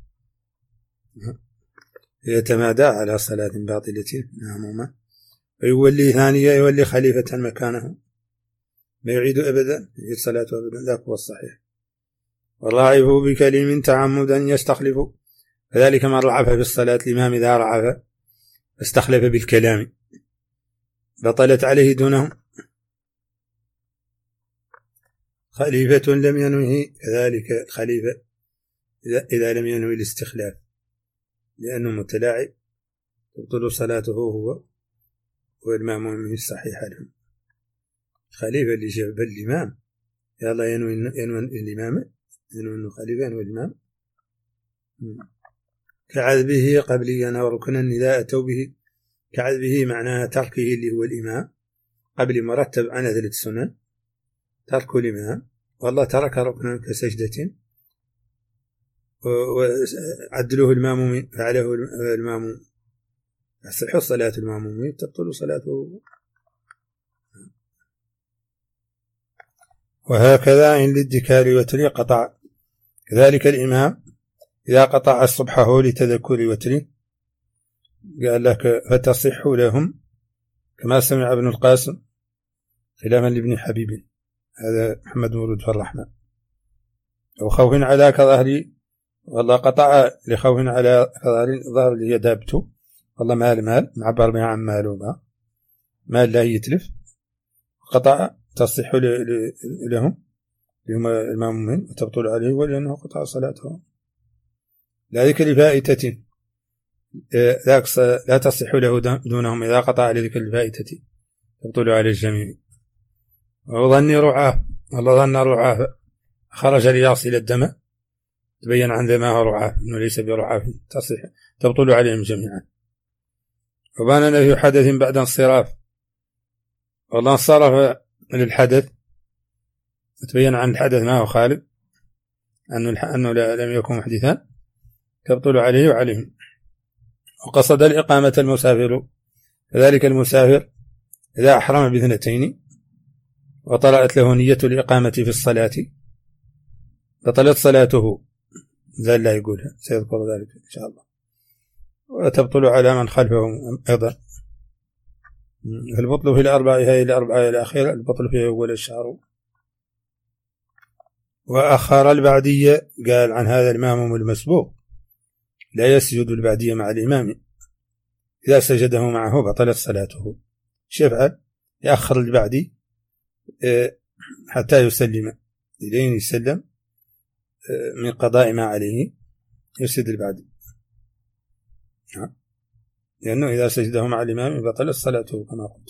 يتمادى على صلاة باطلة ماموما ويولي ثانية يولي خليفة مكانه، ما يعيد أبدا في الصلاة أبدا، ذاك هو الصحيح. والراعف بكلم تعمدا يستخلف، كذلك من رعف بالصلاة الإمام إذا رعف استخلف بالكلام بطلت عليه دونه. خليفة لم ينوه، كذلك الخليفة إذا لم ينوي الاستخلاف لأنه متلاعب تبطل صلاته هو والماموم الصحيح لهم. خليفة اللي جاب الإمام يلا ينوي الإمام، ينوي أنه خليفة ينوي الإمام، كعذبه قبليا وركنا إذا أتوا به. كعذبه معناها تركه اللي هو الإمام قبل مرتب عن 3 سنن، ترك الإمام والله ترك ركنا كسجدة وعدله المامومين فعله الماموم يصح صلاة المامومين تبطل صلاته. وهكذا إن للذكار وتر قطع، كذلك الإمام إذا قطع الصبحه لتذكر وتر قال لك فتصح لهم كما سمع ابن القاسم خلافا لابن حبيب، هذا محمد مولود في الرحمة. أو خوف على كظهري والله قطع لخوف على كظهري ظهر لي دابته والله مال معبر بها عن ماله مال لا يتلف قطع تصح لهم المامومين وتبطل عليه ولأنه قطع صلاته. ذلك لفائتة ذاك لا تصح له دونهم إذا قطع لذلك الفائتة تبطل على الجميع. وظن رعاف والله ظن رعاف خرج ليصل الدم تبين عن ذا ما هو رعاف إنه ليس برعاف تصح تبطل عليهم جميعا. وبان نفي حدث بعد انصراف، والله انصرف للحدث وتبين عن الحدث ما هو خالف أنه لم يكن محدثا تبطل عليه وعليهم. وقصد الإقامة المسافر، كذلك المسافر إذا أحرم باثنتين وطلعت له نية الإقامة في الصلاة بطلت صلاته، زال لا يقولها، سيذكر ذلك إن شاء الله. وتبطل على من خلفه أيضا. البطل في الأربعة هي الأربعة الأخيرة، البطل في أول الشهر. وأخر البعدية، قال عن هذا المأموم المسبوق لا يسجد البعدية مع الإمام، إذا سجده معه بطلت صلاته. يفعل؟ يأخر البعدي حتى يسلم، إلين يسلم من قضاء ما عليه يسجد البعدي، لأنه إذا سجده مع الإمام بطلت صلاته كما قلت.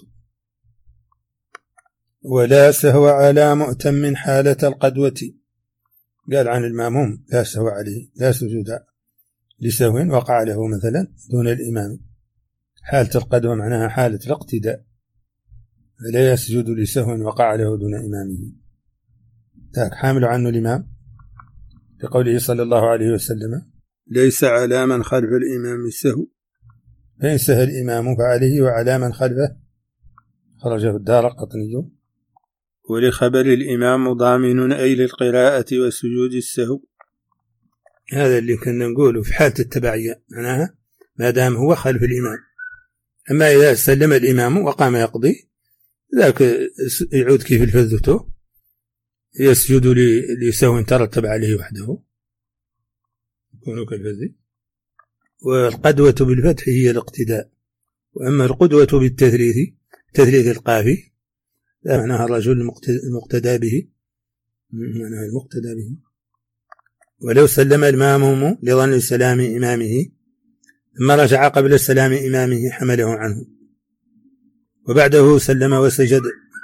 ولا سهو على مؤتم حالة القدوة، قال عن المأموم لا سهو عليه، لا سجود لسهو وقع له مثلا دون الإمام. حالة القدوة معناها حالة الاقتداء، فلا يسجد لسهو وقع له دون إمامه. ذاك حامل عنه الإمام بقوله صلى الله عليه وسلم ليس على من خلف الإمام السهو، فإن سهى الإمام فعليه وعلى من خلفه، خرجه الدارقطني. ولخبر الإمام ضامن أي للقراءة وسجود السهو، هذا اللي كنا نقوله في حالة التبعية، معناها ما دام هو خلف الإمام. أما إذا سلم الإمام وقام يقضي ذاك يعود كيف الفذته، يسجد لسهو ترتب عليه وحده يكون كالفذ. والقدوة بالفتح هي الاقتداء، وأما القدوة بالتثليث تثليث القافي لا معناها الرجل المقتدى به، معناها المقتدى به. ولو سلم المأموم لظن سلام إمامه ثم رجع قبل سلام إمامه حمله عنه وبعده سلم وسجد.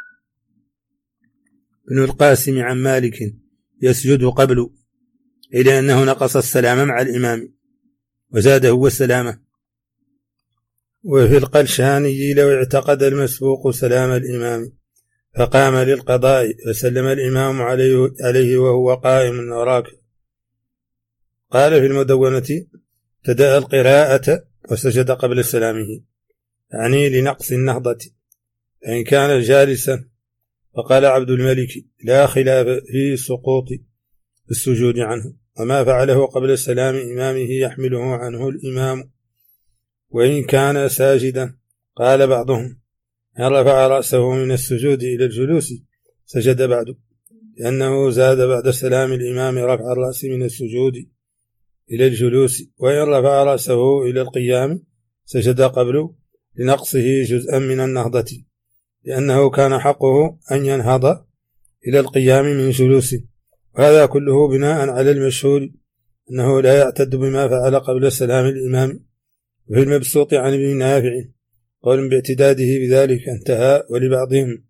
ابن القاسم عن مالك يسجد قبل، إلى أنه نقص السلام مع الإمام وزاده هو السلامة. وفي القلشاني لو اعتقد المسبوق سلام الإمام فقام للقضاء فسلم الإمام عليه وهو قائم وراكع، قال في المدونة ابتدأ القراءة وسجد قبل سلامه، يعني لنقص النهضة. فإن كان جالسا فقال عبد الملك لا خلاف في سقوط السجود عنه، وما فعله قبل سلام إمامه يحمله عنه الإمام. وإن كان ساجدا قال بعضهم إن رفع رأسه من السجود إلى الجلوس سجد بعد، لأنه زاد بعد سلام الإمام رفع الرأس من السجود إلى الجلوس. وإن رفع رأسه إلى القيام سجد قبل لنقصه جزءا من النهضة، لأنه كان حقه أن ينهض إلى القيام من جلوس. وهذا كله بناء على المشهور أنه لا يعتد بما فعل قبل سلام الإمام. وفي المبسوط عن ابن نافع قول باعتداده بذلك انتهى. ولبعضهم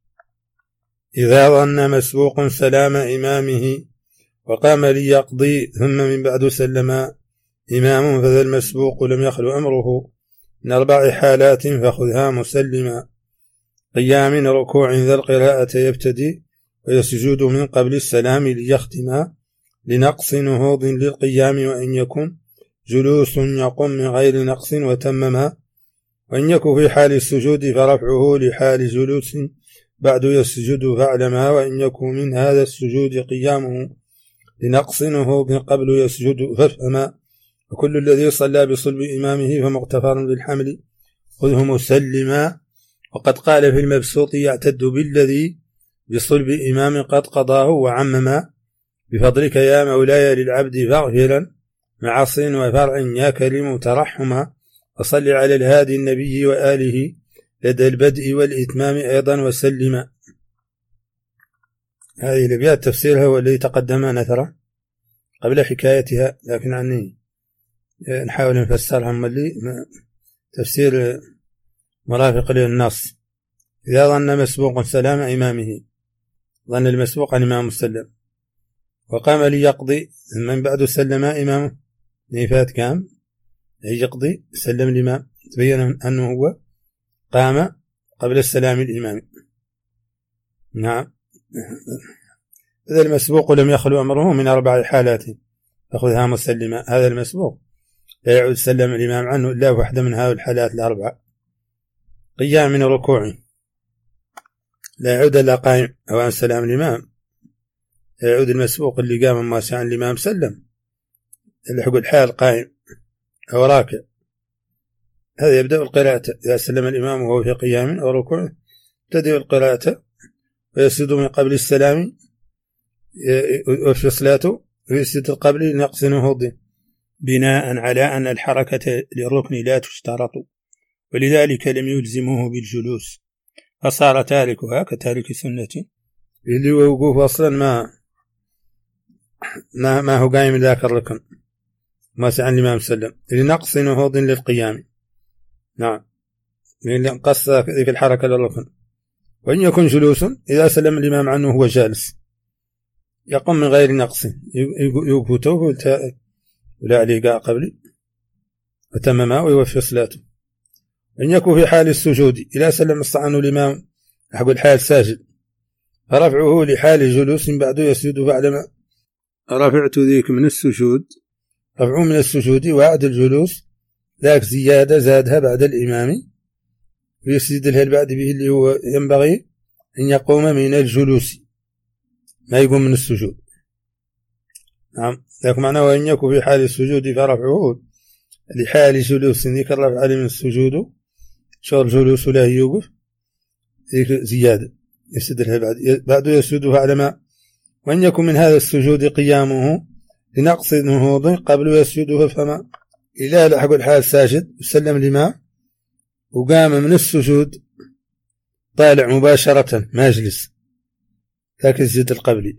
إذا ظن مسبوق سلام إمامه وقام ليقضي ثم من بعد سلم إمام فذا المسبوق لم يخلو أمره من 4 حالات فخذها مسلما: قيام، ركوع ذا القراءة يبتدي، ويسجد من قبل السلام ليختم لنقص نهوض للقيام، وإن يكن جلوس يقوم من غير نقص وتمما، وإن يكن في حال السجود فرفعه لحال جلوس بعد يسجد فاعلما، وإن يكن من هذا السجود قيامه لنقص نهوض قبل يسجد فافهما. وكل الذي صلى بصلب إمامه فمغتفر بالحمل خذه مسلما. وقد قال في المبسوط يعتد بالذي بصلب إمام قد قضاه وعمما، بفضلك يا مولاي للعبد فاغفرا مع صين وفرع يا كريم ترحما، وصل على الهادي النبي وآله لدى البدء والإتمام أيضا وسلما. هذه الأبيات تفسيرها والذي تقدم نثرا قبل حكايتها، لكن عني نحاول نفسرها ملي تفسير مرافق للنص. إذا ظن مسبوق سلام إمامه، ظن المسبوق عن إمام مسلم وقام ليقضي من بعد سلم إمامه نيفات كام يقضي سلم الإمام، تبين أنه هو قام قبل السلام الإمامي. نعم. إذا المسبوق لم يخلو أمره من 4 حالات فخذها مسلما. هذا المسبوق لا يعود سلم الإمام عنه إلا واحدة من هذه الحالات ال4: قيام من ركوع لا يعود إلا قائم أو عن سلام الإمام، لا يعود المسبوق اللي قام ماسعا الإمام سلم، يلحق الحال قائم أو راكع. هذا يبدأ القراءة إذا سلم الإمام وهو في قيام أو ركوع، يبتدئ القراءة ويسجد من قبل السلام وفي صلاته ويسجد قبل نقص نهوض، بناء على أن الحركة للركن لا تشترط، ولذلك لم يلزمه بالجلوس، فصار تاركها كتارك سنة اللي وقوف أصلا ما هو قايم ذاك الركن ما سعى الإمام سلم لنقص نهوض للقيام. نعم، لنقص ذيك الحركة للركن. وإن يكن جلوس إذا سلم الإمام عنه هو جالس يقوم من غير نقص، يوقفته ولا عليه قاع قبلي وتم ما ويوفي صلاته. إن يكون في حال السجود إذا سلم الصعن الإمام حق الحال ساجد، فرفعه لحال جلوس بعد يسجد بعدما رفعت ذيك من السجود، رفعه من السجود وعد الجلوس ذاك زيادة زادها بعد الإمام ويسجد لها بعد به اللي هو ينبغي أن يقوم من الجلوس ما يقوم من السجود. نعم، ذاك معناه وإن يكون في حال السجود فرفعه لحال جلوس ذيك الرفع عليه من السجود شغل جلوس لا يوقف ذيك زيادة يسجد لها بعد يسجد على ما. وإن يكون من هذا السجود قيامه لنقص نهوض قبل يسجد فما إلا لحق الحال ساجد وسلم الإمام وقام من السجود طالع مباشرة ما يجلس ذاك السجود القبلي،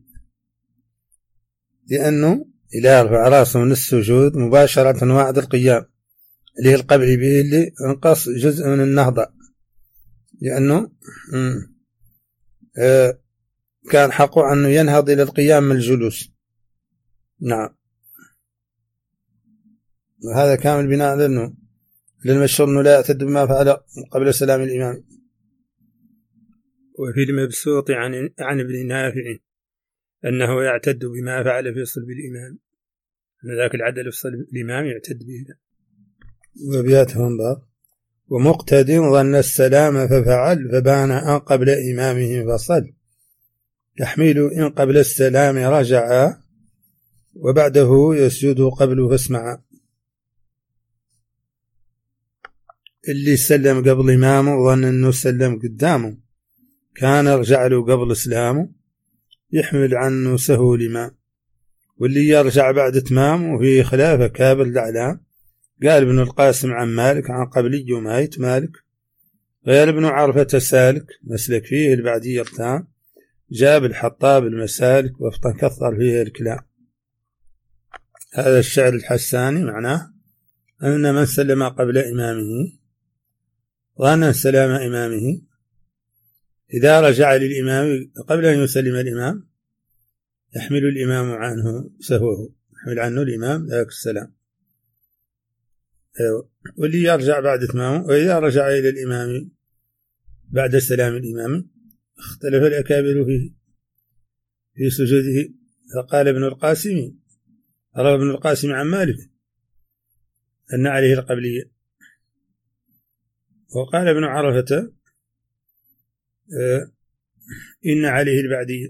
لأنه إلى رفع راسه من السجود مباشرة وعد القيام اللي هي القبلي به اللي انقص جزء من النهضة، لأنه كان حقه أنه ينهض إلى القيام من الجلوس. نعم، وهذا كامل بناء لأنه للمشهور أنه لا يعتد بما فعل قبل سلام الإمام. وفي المبسوط عن ابن نافع أنه يعتد بما فعل في صلب الإمام، أن ذاك العدل في صلب الإمام يعتد به. وبياتهم بعض ومقتد ظن السلام ففعل فبان أن قبل إمامه فصل، يحمل إن قبل السلام رجع وبعده يسجد قبل فاسمع. اللي سلم قبل إمامه ظن أنه سلم قدامه كان رجع له قبل إسلامه يحمل عنه سهو الإمام، واللي يرجع بعد إتمامه في خلافه كابر الأعلام. قال ابن القاسم عن مالك عن قبلي ومايت مالك غير ابن عرفة سالك مسلك فيه البعدية التام، جاب الحطاب المسالك وفطا كثر فيه الكلام. هذا الشعر الحساني معناه أن من سلم قبل إمامه ظن سلام إمامه إذا رجع للإمام قبل أن يسلم الإمام يحمل الإمام عنه سهوه، يحمل عنه الإمام ذاك السلام. واللي يرجع بعد إتمامه، وإذا رجع إلى الإمام بعد سلام الإمام اختلف الأكابر في سجوده. فقال ابن القاسم روى ابن القاسم عن مالك أن عليه القبلية، وقال ابن عرفة إن عليه البعدية،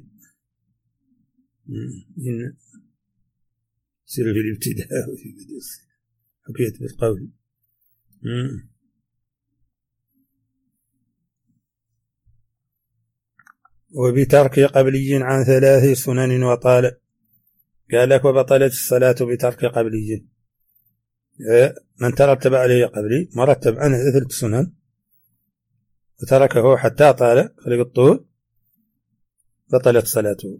إن سر في الابتداء وفي بدء حكيت بالقول. وبترك قبلي عن 3 سنن وطال، قال لك وبطلت الصلاة بترك قبلي. من ترتب عليه قبلي مرتب عنه 3 سنن وتركه حتى طال خلق الطول بطلت صلاته.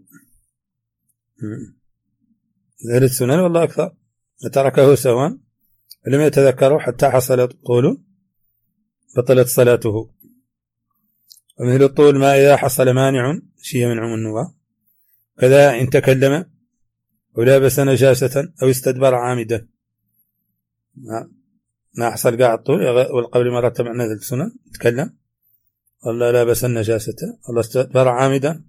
3 سنن والله أكثر، وتركه سواء لم يتذكره حتى حصل طول بطلت صلاته. ومثل الطول ما إذا حصل مانع شيء منع النوى، كذا إن تكلم أو لابس نجاسة أو استدبر عامدا. ما حصل قاع الطول والقبل مرتب عن ثلاث سنن تكلم والله لا بس النجاسة الله استدبر عامدا،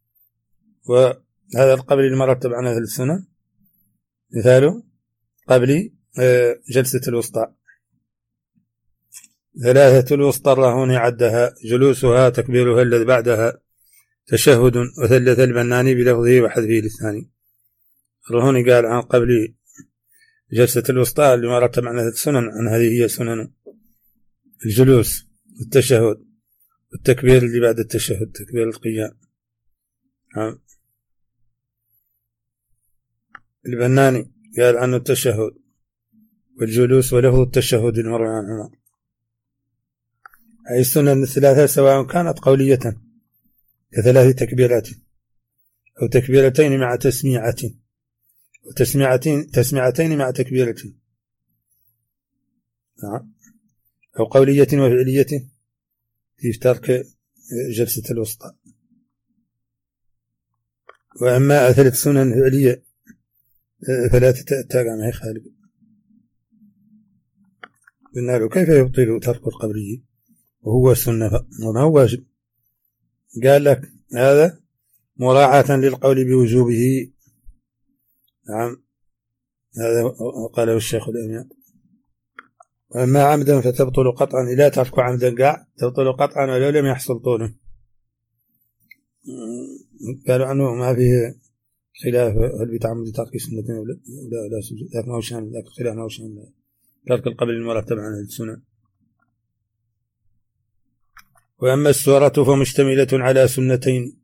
وهذا القبل المرتب عن ثلاث سنن مثاله قبل جلسة الوسطى. ثلاثة الوسطى الرهون عدها جلوسها تكبيرها الذي بعدها تشهد وثلث البناني بلفظه وحذفه للثاني. الرهون قال عن قبل جلسة الوسطى اللي مرتب عن ثلاث سنن، عن هذه هي سنن الجلوس والتشهد والتكبير اللي بعد التشهد تكبير القيام. البناني قال عنه التشهد والجلوس ولفظ التشهد المروي عن عمر. أي السنن الثلاثة سواء كانت قولية كثلاث تكبيرات أو تكبيرتين مع تسميعة تسميعتين مع تكبيرة، أو قولية وفعلية في ترك جلسة الوسطى. وأما ثلاث سنن فعلية فلا تتأتى معي خالق. قلنا له كيف يبطل ترك القبلي وهو السنة وما هو واجب؟ قال لك هذا مراعاة للقول بوجوبه. نعم هذا قاله الشيخ الأمين. وأما عمدا فتبطل قطعا، لا ترك عمدا قاع تبطل قطعا ولو لم يحصل طوله. قالوا عنه ما فيه خلاف هل بتعمد ترك سنة أو لا سجود، لكن ما هو شان ذاك خلاف ما هو شان ترك القبل المرتب عن السنة. وأما السورة فمشتملة على سنتين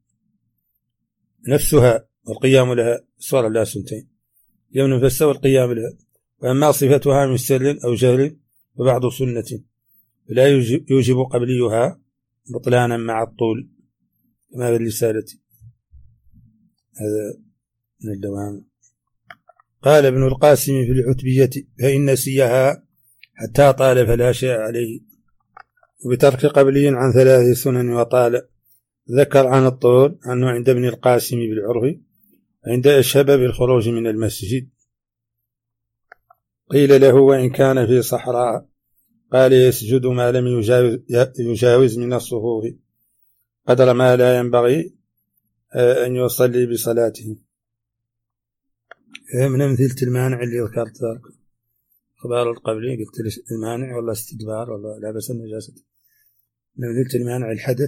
نفسها والقيام لها، السورة لها سنتين يوم نفسها والقيام لها. وأما صفتها من سر أو جهل وبعض سنة فلا يوجب قبليها بطلانا مع الطول كما بالرسالة. هذا من الدوام. قال ابن القاسم في العتبية فإن نسيها حتى طال فلا شيء عليه، وبترك قبلي عن ثلاث سنن وطال. ذكر عن الطول أنه عند ابن القاسم بالعرف عند أشهب بالخروج من المسجد قيل له وإن كان في صحراء قال يسجد ما لم يجاوز من الصفوف قدر ما لا ينبغي أن يصلي بصلاته. من أمثلة المانع اللي ذكرت ذلك خبار القبلي قلت المانع والله استدبار والله لا بس النجاسة. من أمثلة المانع الحدث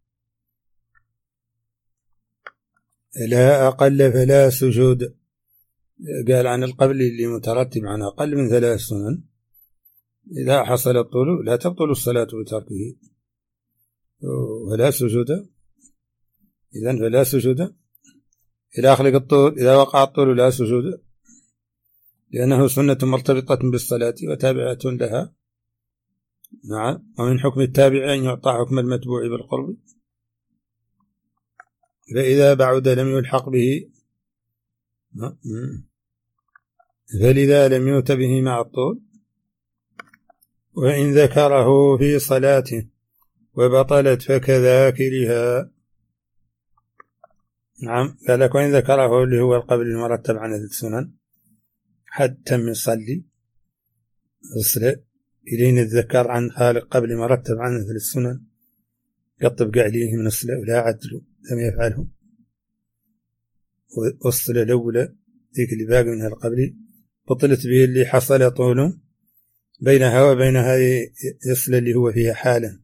لا أقل فلا سجود. قال عن القبل اللي مترتب عن أقل من ثلاث سنن إذا حصل الطول لا تبطل الصلاة بتركه ولا سجود. إذن فلا سجود إذا أخلق الطول، إذا وقع الطول لا سجود لأنه سنة مرتبطة بالصلاة وتابعة لها. نعم. ومن حكم التابع أن يعطى حكم المتبوع بالقرب، فإذا بعد لم يلحق به، فلذا لم يؤت به مع الطول. وإن ذكره في صلاته وبطلت فكذاكرها. نعم. قال لك وإن ذكره اللي هو القبل المرتب عن السنن حتى من صلي أصل إلينا الذكر عن خالق قبل مرتب عن السنن يطبق عليه من الصلاة ولا عدل لم يفعله، والصلاة الأولى ذيك اللي باقي منها القبل بطلت به اللي حصل طول بينها وبين هذه الصلاة اللي هو فيها حالا.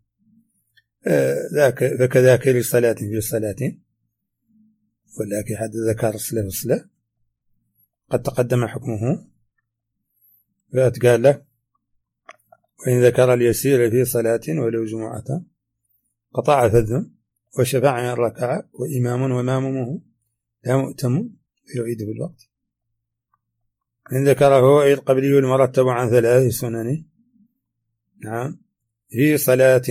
فكذاك لصلاة في صلاة، ولكن حد ذكر الصلاة في الصلاة قد تقدم حكمه. فأتقال له وإن ذكر اليسير في صلاة ولو جمعة قطع فذ وشفع الركعة وإمام ومامومه لا مؤتم يعيد بالوقت. إن ذكره أي القبلي المرتب عن ثلاث سنن. نعم. في صلاة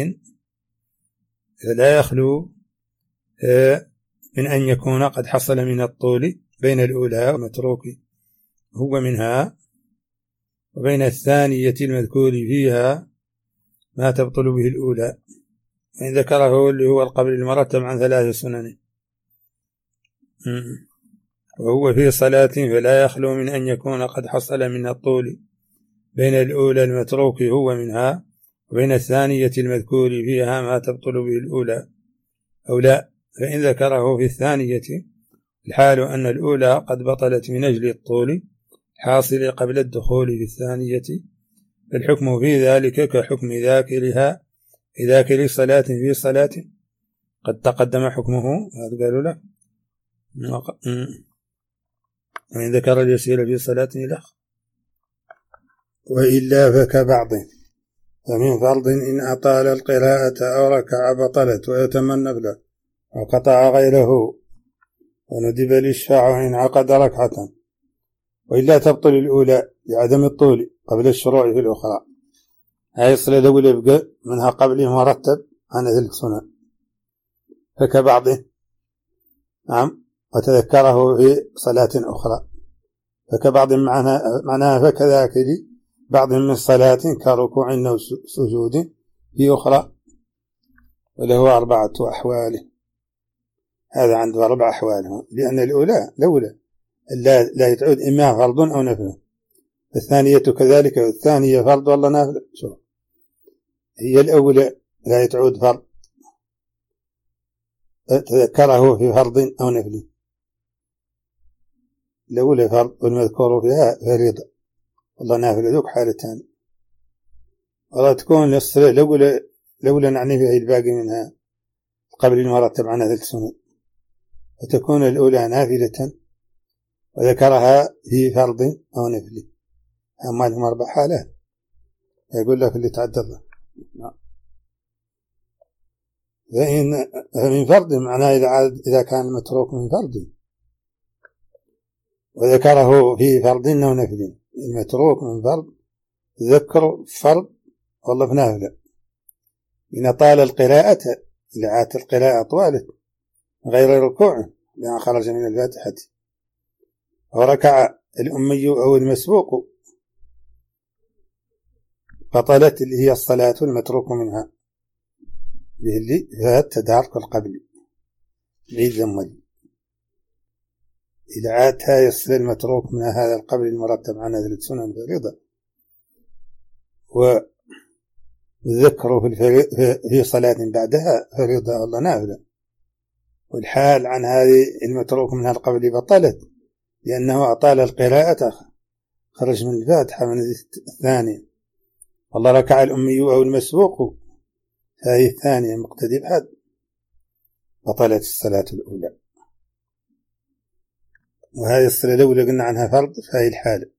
لا يخلو من أن يكون قد حصل من الطول بين الأولى ومتروك هو منها وبين الثانية المذكور فيها ما تبطل به الأولى. وإن ذكره اللي هو القبل المرتب عن ثلاث سنن وهو في صلاة فلا يخلو من أن يكون قد حصل من الطول بين الأولى المتروك هو منها وبين الثانية المذكور فيها ما تبطل به الأولى أو لا، فإن ذكره في الثانية الحال أن الأولى قد بطلت من أجل الطول حاصل قبل الدخول في الثانية، فالحكم في ذلك كحكم ذاكر صلاة في صلاة قد تقدم حكمه. هذا قالوا له وإن ذكر اليسير في صلاة الأخ وإلا فكبعض، فمن فرض إن أطال القراءة أو ركع بطلت ويتم النفل وقطع غيره وندب الإشفاع إن عقد ركعة، وإلا تبطل الأولى لعدم الطول قبل الشروع في الأخرى. هاي الصلاة الأولى يبقى منها قبله مرتب عن ذلك سنة فكبعضه، نعم، وتذكره في صلاة أخرى، فكبعض معناها فكذاك بعض من صلاة كركوع أو سجود في أخرى، وله 4 أحوال. هذا عنده 4 أحوال، لأن الأولى لا يتعود إما فرض أو نفل، الثانية كذلك، والثانية فرض والله نافل. هي الأولى لا يتعود فرض تذكره في فرض أو نفل، الأولى فرض والمذكور فيها فريضة والله نافل، ذوك حالتان. ولا تكون للصلاة الأولى نعني فيها الباقي منها قبل المرتب عن هذه السنة، فتكون الأولى نافلة وذكرها في فرض أو نفل. أما لهم 4 حالات يقول لك اللي تعدى الله. فمن فرض معناه إذا كان المتروك من فرض وذكره في فرض أو نفل، المتروك من فرض ذكر فرض والله في نافلة. إن طال القراءة إذا عادت القراءة طوالت غير ركوع لأن خرج من الفاتحة وركع الأمي أو المسبوق بطلت اللي هي الصلاة المتروك منها اللي فات تدارك القبل عيد ذمل. إذا عادتها يصل المتروك من هذا القبل المرتب عن هذه السنن فريضة، والذكر في صلاة بعدها فريضة والله نافلة، والحال عن هذه المتروك منها القبل بطلت لأنه أطال القراءة خرج من الفاتحة من الثانية، والله ركع الأمي أو المسبوق هذه الثانية مقتدي بحد بطلت الصلاة الأولى. وهذه الصلاة الأولى قلنا عنها فرض فهي الحالة،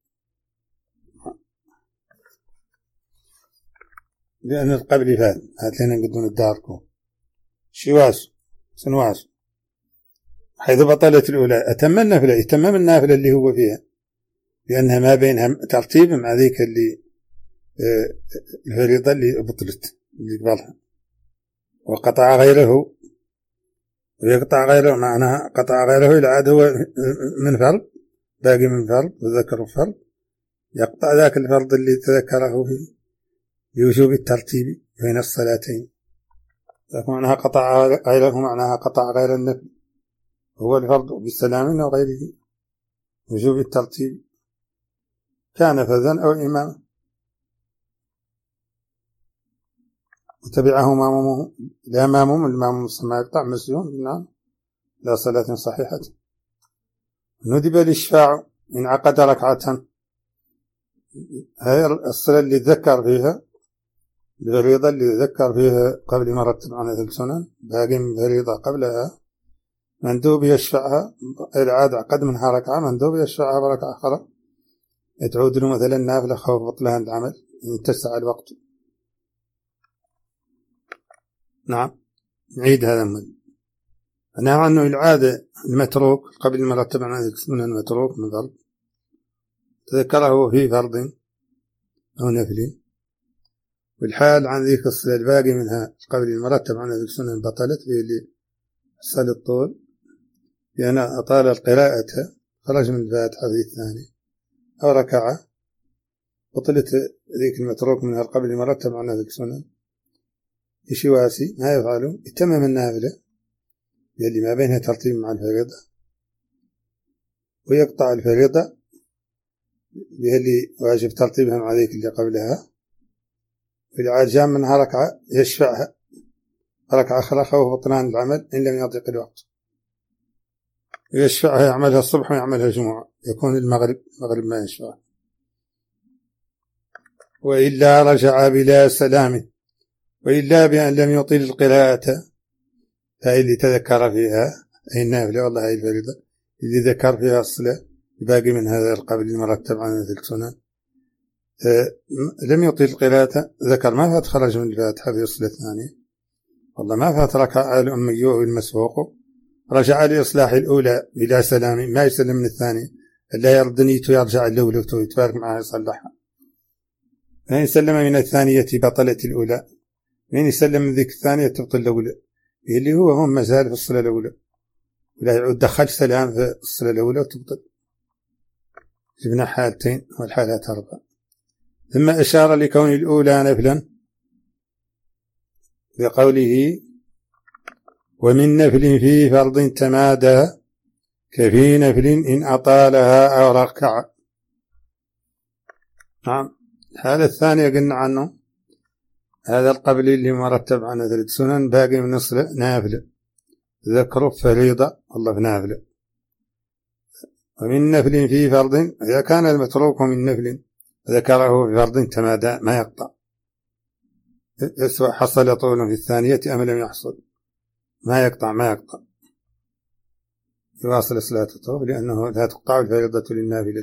لأن القبل فات هاتين قدون الداركو سنواس حيث بطلت الأولى أتم النافلة اللي هو فيها، لأنها ما بينها ترتيب مع ذيك اللي الفريضة اللي بطلت اللي قبلها، وقطع غيره، ويقطع غيره معناها قطع غيره العاد هو من فرض باقي من فرض وذكر فرض، يقطع ذاك الفرض اللي تذكره فيه بوجوب الترتيب بين الصلاتين. معناها قطع غيره معناها قطع غير النفل هو الفرض بالسلام وغيره وجوب الترتيب، كان فذا أو إمام وتبعه مامومه لا ماموم الماموم السماء يقطع مسجون نعم لا صلاة صحيحة. ندب الإشفاع إن عقد ركعة، هي الصلاة اللي ذكر فيها الفريضة اللي ذكر فيها قبل مرتب عن هذه السنن باقي من فريضة قبلها مندوب يشفعها العاد عقد منها ركعة مندوب يشفعها بركعة أخرى يتعود له مثلا نافلة خوف بطلها العمل إن تسع الوقت. نعم نعيد هذا المد نرى أنه العادة المتروك قبل المرتب عن هذه السنن المتروك من فرض تذكره في فرض أو نفل، والحال عن ذيك الصلاة الباقي منها قبل المرتب عن هذه السنن بطلت به اللي صل الطول لأن أطال القراءة خرج من الفاتحة في الثاني أو ركعة بطلت ذيك المتروك منها قبل المرتب عن هذه السنن. إشي واسي ما يفعله يتمم النافلة اللي ما بينها ترتيب مع الفريضة ويقطع الفريضة اللي واجب ترتيبها مع ذيك اللي قبلها. وإذا عاد جاء منها ركعة يشفعها ركعة أخرى خوف بطلان العمل إن لم يضيق الوقت، يشفعها يعملها الصبح ويعملها جمعة، يكون المغرب ما يشفعها. وإلا رجع بلا سلام، وإلا بأن لم يطيل القراءة، هاي اللي تذكر فيها أي النافلة والله هاي الفريضة اللي ذكر فيها الصلاة باقي من هذا القبل المرتب عن مثل السنن، لم يطيل القراءة، ذكر ما فات خرج من الفاتحة في الصلاة الثانية، والله ما فات ركع الأمي والمسبوق، رجع لإصلاح الأولى بلا سلام ما يسلم من الثانية، لا يرد نيته يرجع الأولى ويتبارك معها يصلحها. من يسلم من الثانية بطلت الأولى، من يسلم من ذيك الثانية تبطل الأولى، اللي هو هم مازال في الصلاة الأولى، ولا يعود دخل سلام في الصلاة الأولى وتبطل. جبنا حالتين والحالات 4. ثم أشار لكون الأولى نفلا بقوله ومن نفل في فرض تمادى كفي نفل إن أطالها أو ركع. نعم، الحالة الثانية قلنا عنه هذا القبل اللي مرتب عن 3 سنن باقي من الصلاة نافلة، ذكره فريضة الله في نافلة. ومن نفل في فرض إذا كان المتروك من نفل ذكره في فرض تمادى ما يقطع، سواء حصل طول في الثانية أم لم يحصل ما يقطع يواصل صلاته لأنه لا تقطع الفريضة للنافلة.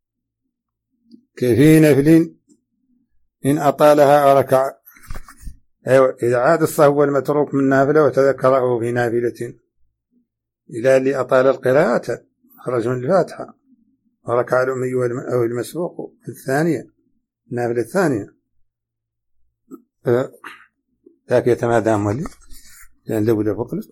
كفي نفل إن أطالها أو ركع، أيوة إذا عاد الصهو المتروك من نافلة وتذكره في نافلة إلى اللي أطال القراءة خرج من الفاتحة وركع الأمي أو المسبوق في الثانية النافلة الثانية ذاك يتمادى مولي لأن الأولى بطلت.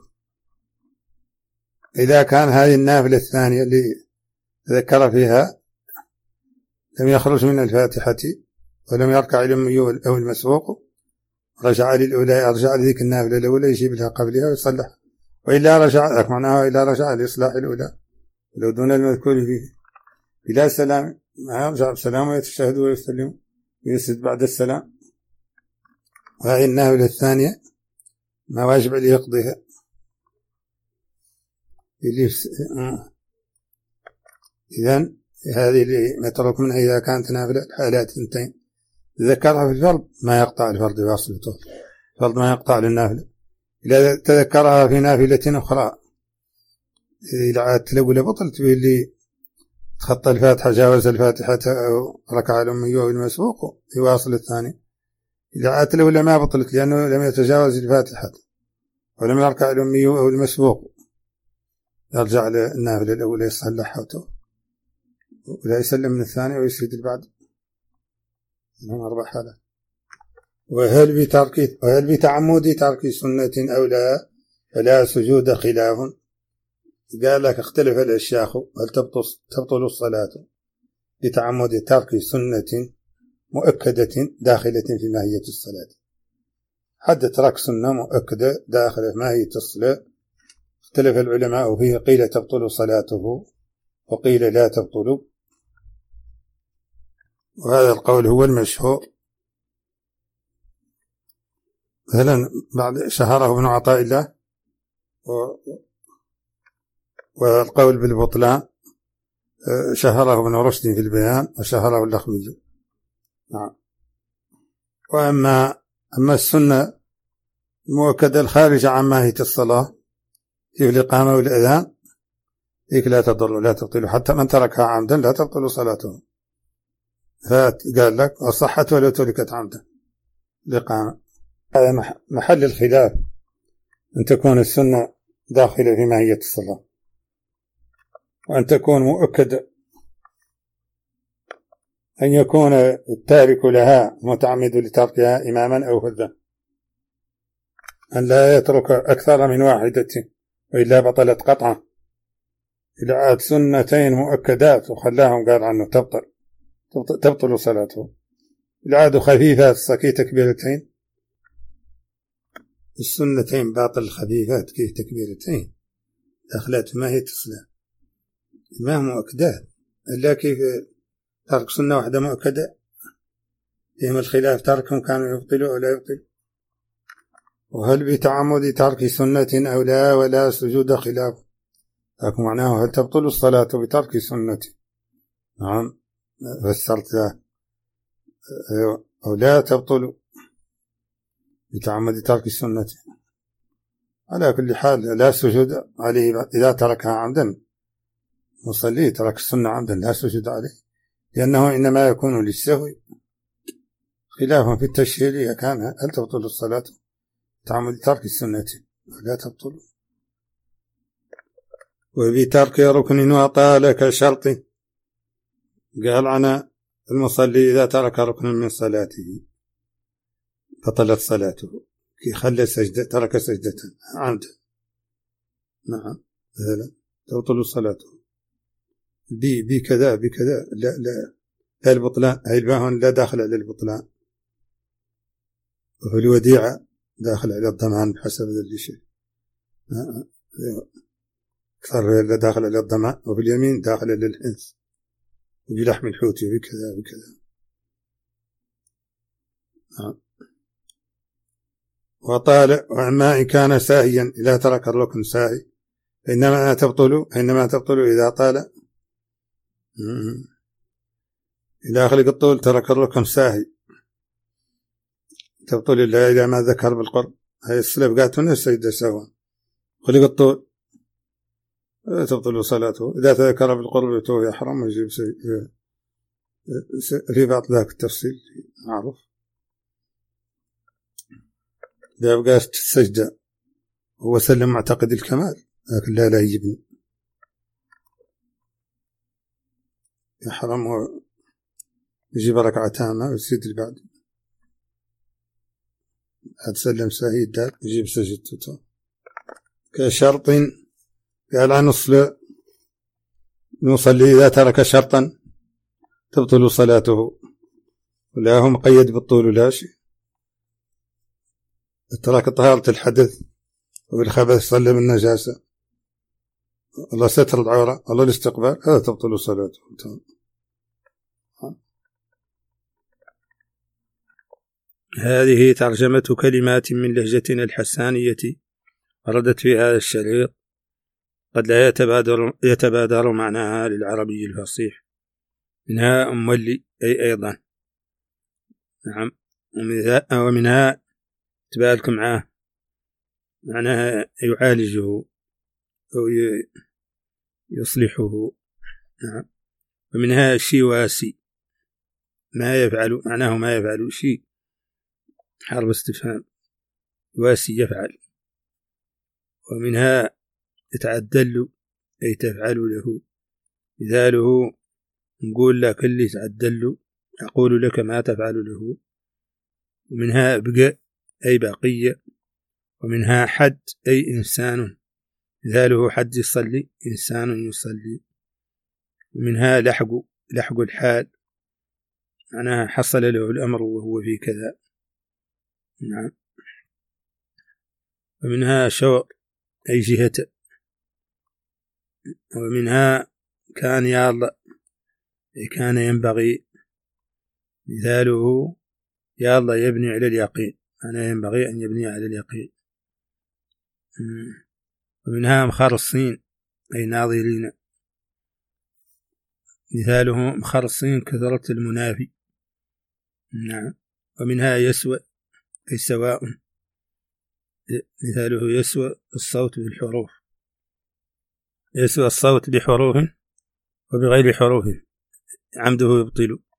إذا كان هذه النافلة الثانية اللي ذكر فيها لم يخرج من الفاتحة ولم يركع الأمي أو المسبوق رجع للأولى، أرجع لذيك النافلة الأولى يجيب لها قبلها ويصلح، وإلا رجع معناها إلا رجع لإصلاح الأولى ولو دون المذكور فيه بلا سلام ما يرجع بسلام ويتشهد ويسلم ويسجد بعد السلام. وهذه النافلة الثانية ما واجب عليه يقضيها إذن هذه اللي متروك منها إذا كانت نافلة الحالات 2 ذكرها في الفرض ما يقطع الفرض يواصل طول الفرض ما يقطع للنافلة. إذا تذكرها في نافلة أخرى إذا عادت الأولى بطلت به اللي تخطى الفاتحة جاوز الفاتحة أو ركع الأمي أو المسبوق يواصل الثاني. إذا عادت الأولى ما بطلت لأنه لم يتجاوز الفاتحة ولم يركع الأمي أو المسبوق يرجع للنافلة الأولى يصلحها ولا يسلم من الثاني ويسجد البعد. هم 4 حالات. وهل بتعمد ترك سنة أو لا فلا سجود خلاف. قال لك اختلف الأشياخ هل تبطل الصلاة بتعمد ترك سنة مؤكدة داخلة في ماهية الصلاة. حد ترك سنة مؤكدة داخلة في ماهية الصلاة اختلف العلماء فيه، قيل تبطل صلاته وقيل لا تبطل، وهذا القول هو المشهور. مثلا بعد شهره ابن عطاء الله والقول بالبطلان شهره ابن رشد في البيان وشهره اللخمي. نعم. وأما السنة المؤكدة الخارجة عن ماهية الصلاة في الإقامة والأذان ذيك لا تضر لا تبطل، حتى من تركها عمدا لا تبطل صلاته. فقال لك وصحت ولو تركت عمدا الإقامة. هذا محل الخلاف أن تكون السنة داخلة في ماهية الصلاة وأن تكون مؤكدة، أن يكون التارك لها متعمد لتركها إماما أو فذا، أن لا يترك أكثر من واحدة وإلا بطلت قطعا. إذا عاد 2 مؤكدات وخلاهم قال عنه تبطل صلاته. إذا عادوا خفيفات سكي تكبيرتين، 2 باطل خفيفات كيف تكبيرتين دخلت ما هي الصلاة ما مؤكدات إلا كيف ترك سنة واحدة مؤكدة فيهم الخلاف، تركهم كانوا يبطلوا أو لا يبطلوا. وهل بتعمد ترك سنة أو لا، ولا سجود خلاف. لكن معناه هل تبطل الصلاة بترك سنة؟ نعم فسرت له أو لا تبطل بتعمد ترك السنة. على كل حال لا سجود عليه إذا تركها عمدا، مصلي ترك السنة عمدا لا سجود عليه، لأنه إنما يكون للسهو. خلافا في التشهير كان هل تبطل الصلاة تعمد ترك السنة لا تبطل. وبترك ركن وطال كشرط، قال عن المصلي إذا ترك ركن من صلاته بطلت صلاته، كي خلى سجدة ترك سجدة عمدا نعم لا تبطل صلاته بكذا بكذا. لا البطلان هاي الباهن لا داخل على البطلان، وفي الوديعة داخل على الضمان بحسب ذا الشيء. أكثر لا داخل على الضمان، وفي اليمين داخل على الحنس وبلحم الحوت بكذا بكذا. وطال وما إن كان ساهيا إذا ترك الركن ساهي إنما تبطل إذا طال. إذا خلق الطول ترك الركن ساهي تبطل إلا إذا ما ذكر بالقرب. هاي الصلاة بقاتنا السجدة سوا خلق الطول تبطل صلاته. إذا تذكر بالقرب تو يحرم ويجيب في بعض ذاك التفصيل معروف. إذا بقات السجدة هو سلم معتقد الكمال لكن لا يجبني يحرم ويجيب ركعتان ما ويسجد البعد أتسلم سهيد دار يجيب سجدته. كشرط قال عن نصلي إذا ترك شرطا تبطل صلاته، ولا هو مقيد بالطول ولا شيء. ترك طهارة الحدث وبالخبث صلى بالنجاسة، الله ستر العورة، الله الاستقبال، هذا تبطل صلاته. هذه ترجمة كلمات من لهجتنا الحسانية وردت في هذا الشريط، قد لا يتبادر معناها للعربي الفصيح. منها أمولي أي أيضا نعم، ومنها تبالك معاه معناها يعالجه أو يصلحه نعم. ومنها شيواسي ما يفعل، معناه ما يفعل شيء حرب استفهام واسي يفعل. ومنها يتعدل أي تفعل له، مثاله نقول لك اللي يتعدل أقول لك ما تفعل له. ومنها بقى أي بقية. ومنها حد أي إنسان، مثاله حد يصلي إنسان يصلي. ومنها لحق الحال، معناها حصل له الأمر وهو في كذا نعم. ومنها شوق أي جهة. ومنها كان يا الله أي كان ينبغي، مثاله يا الله يبني على اليقين، أنا ينبغي أن يبني على اليقين. ومنها مخرصين أي ناظرين، مثاله مخرصين كثرة المنافي نعم. ومنها يسوى أي سواء، مثاله يسوى الصوت بالحروف، يسوى الصوت بحروف وبغير حروف عمده يبطل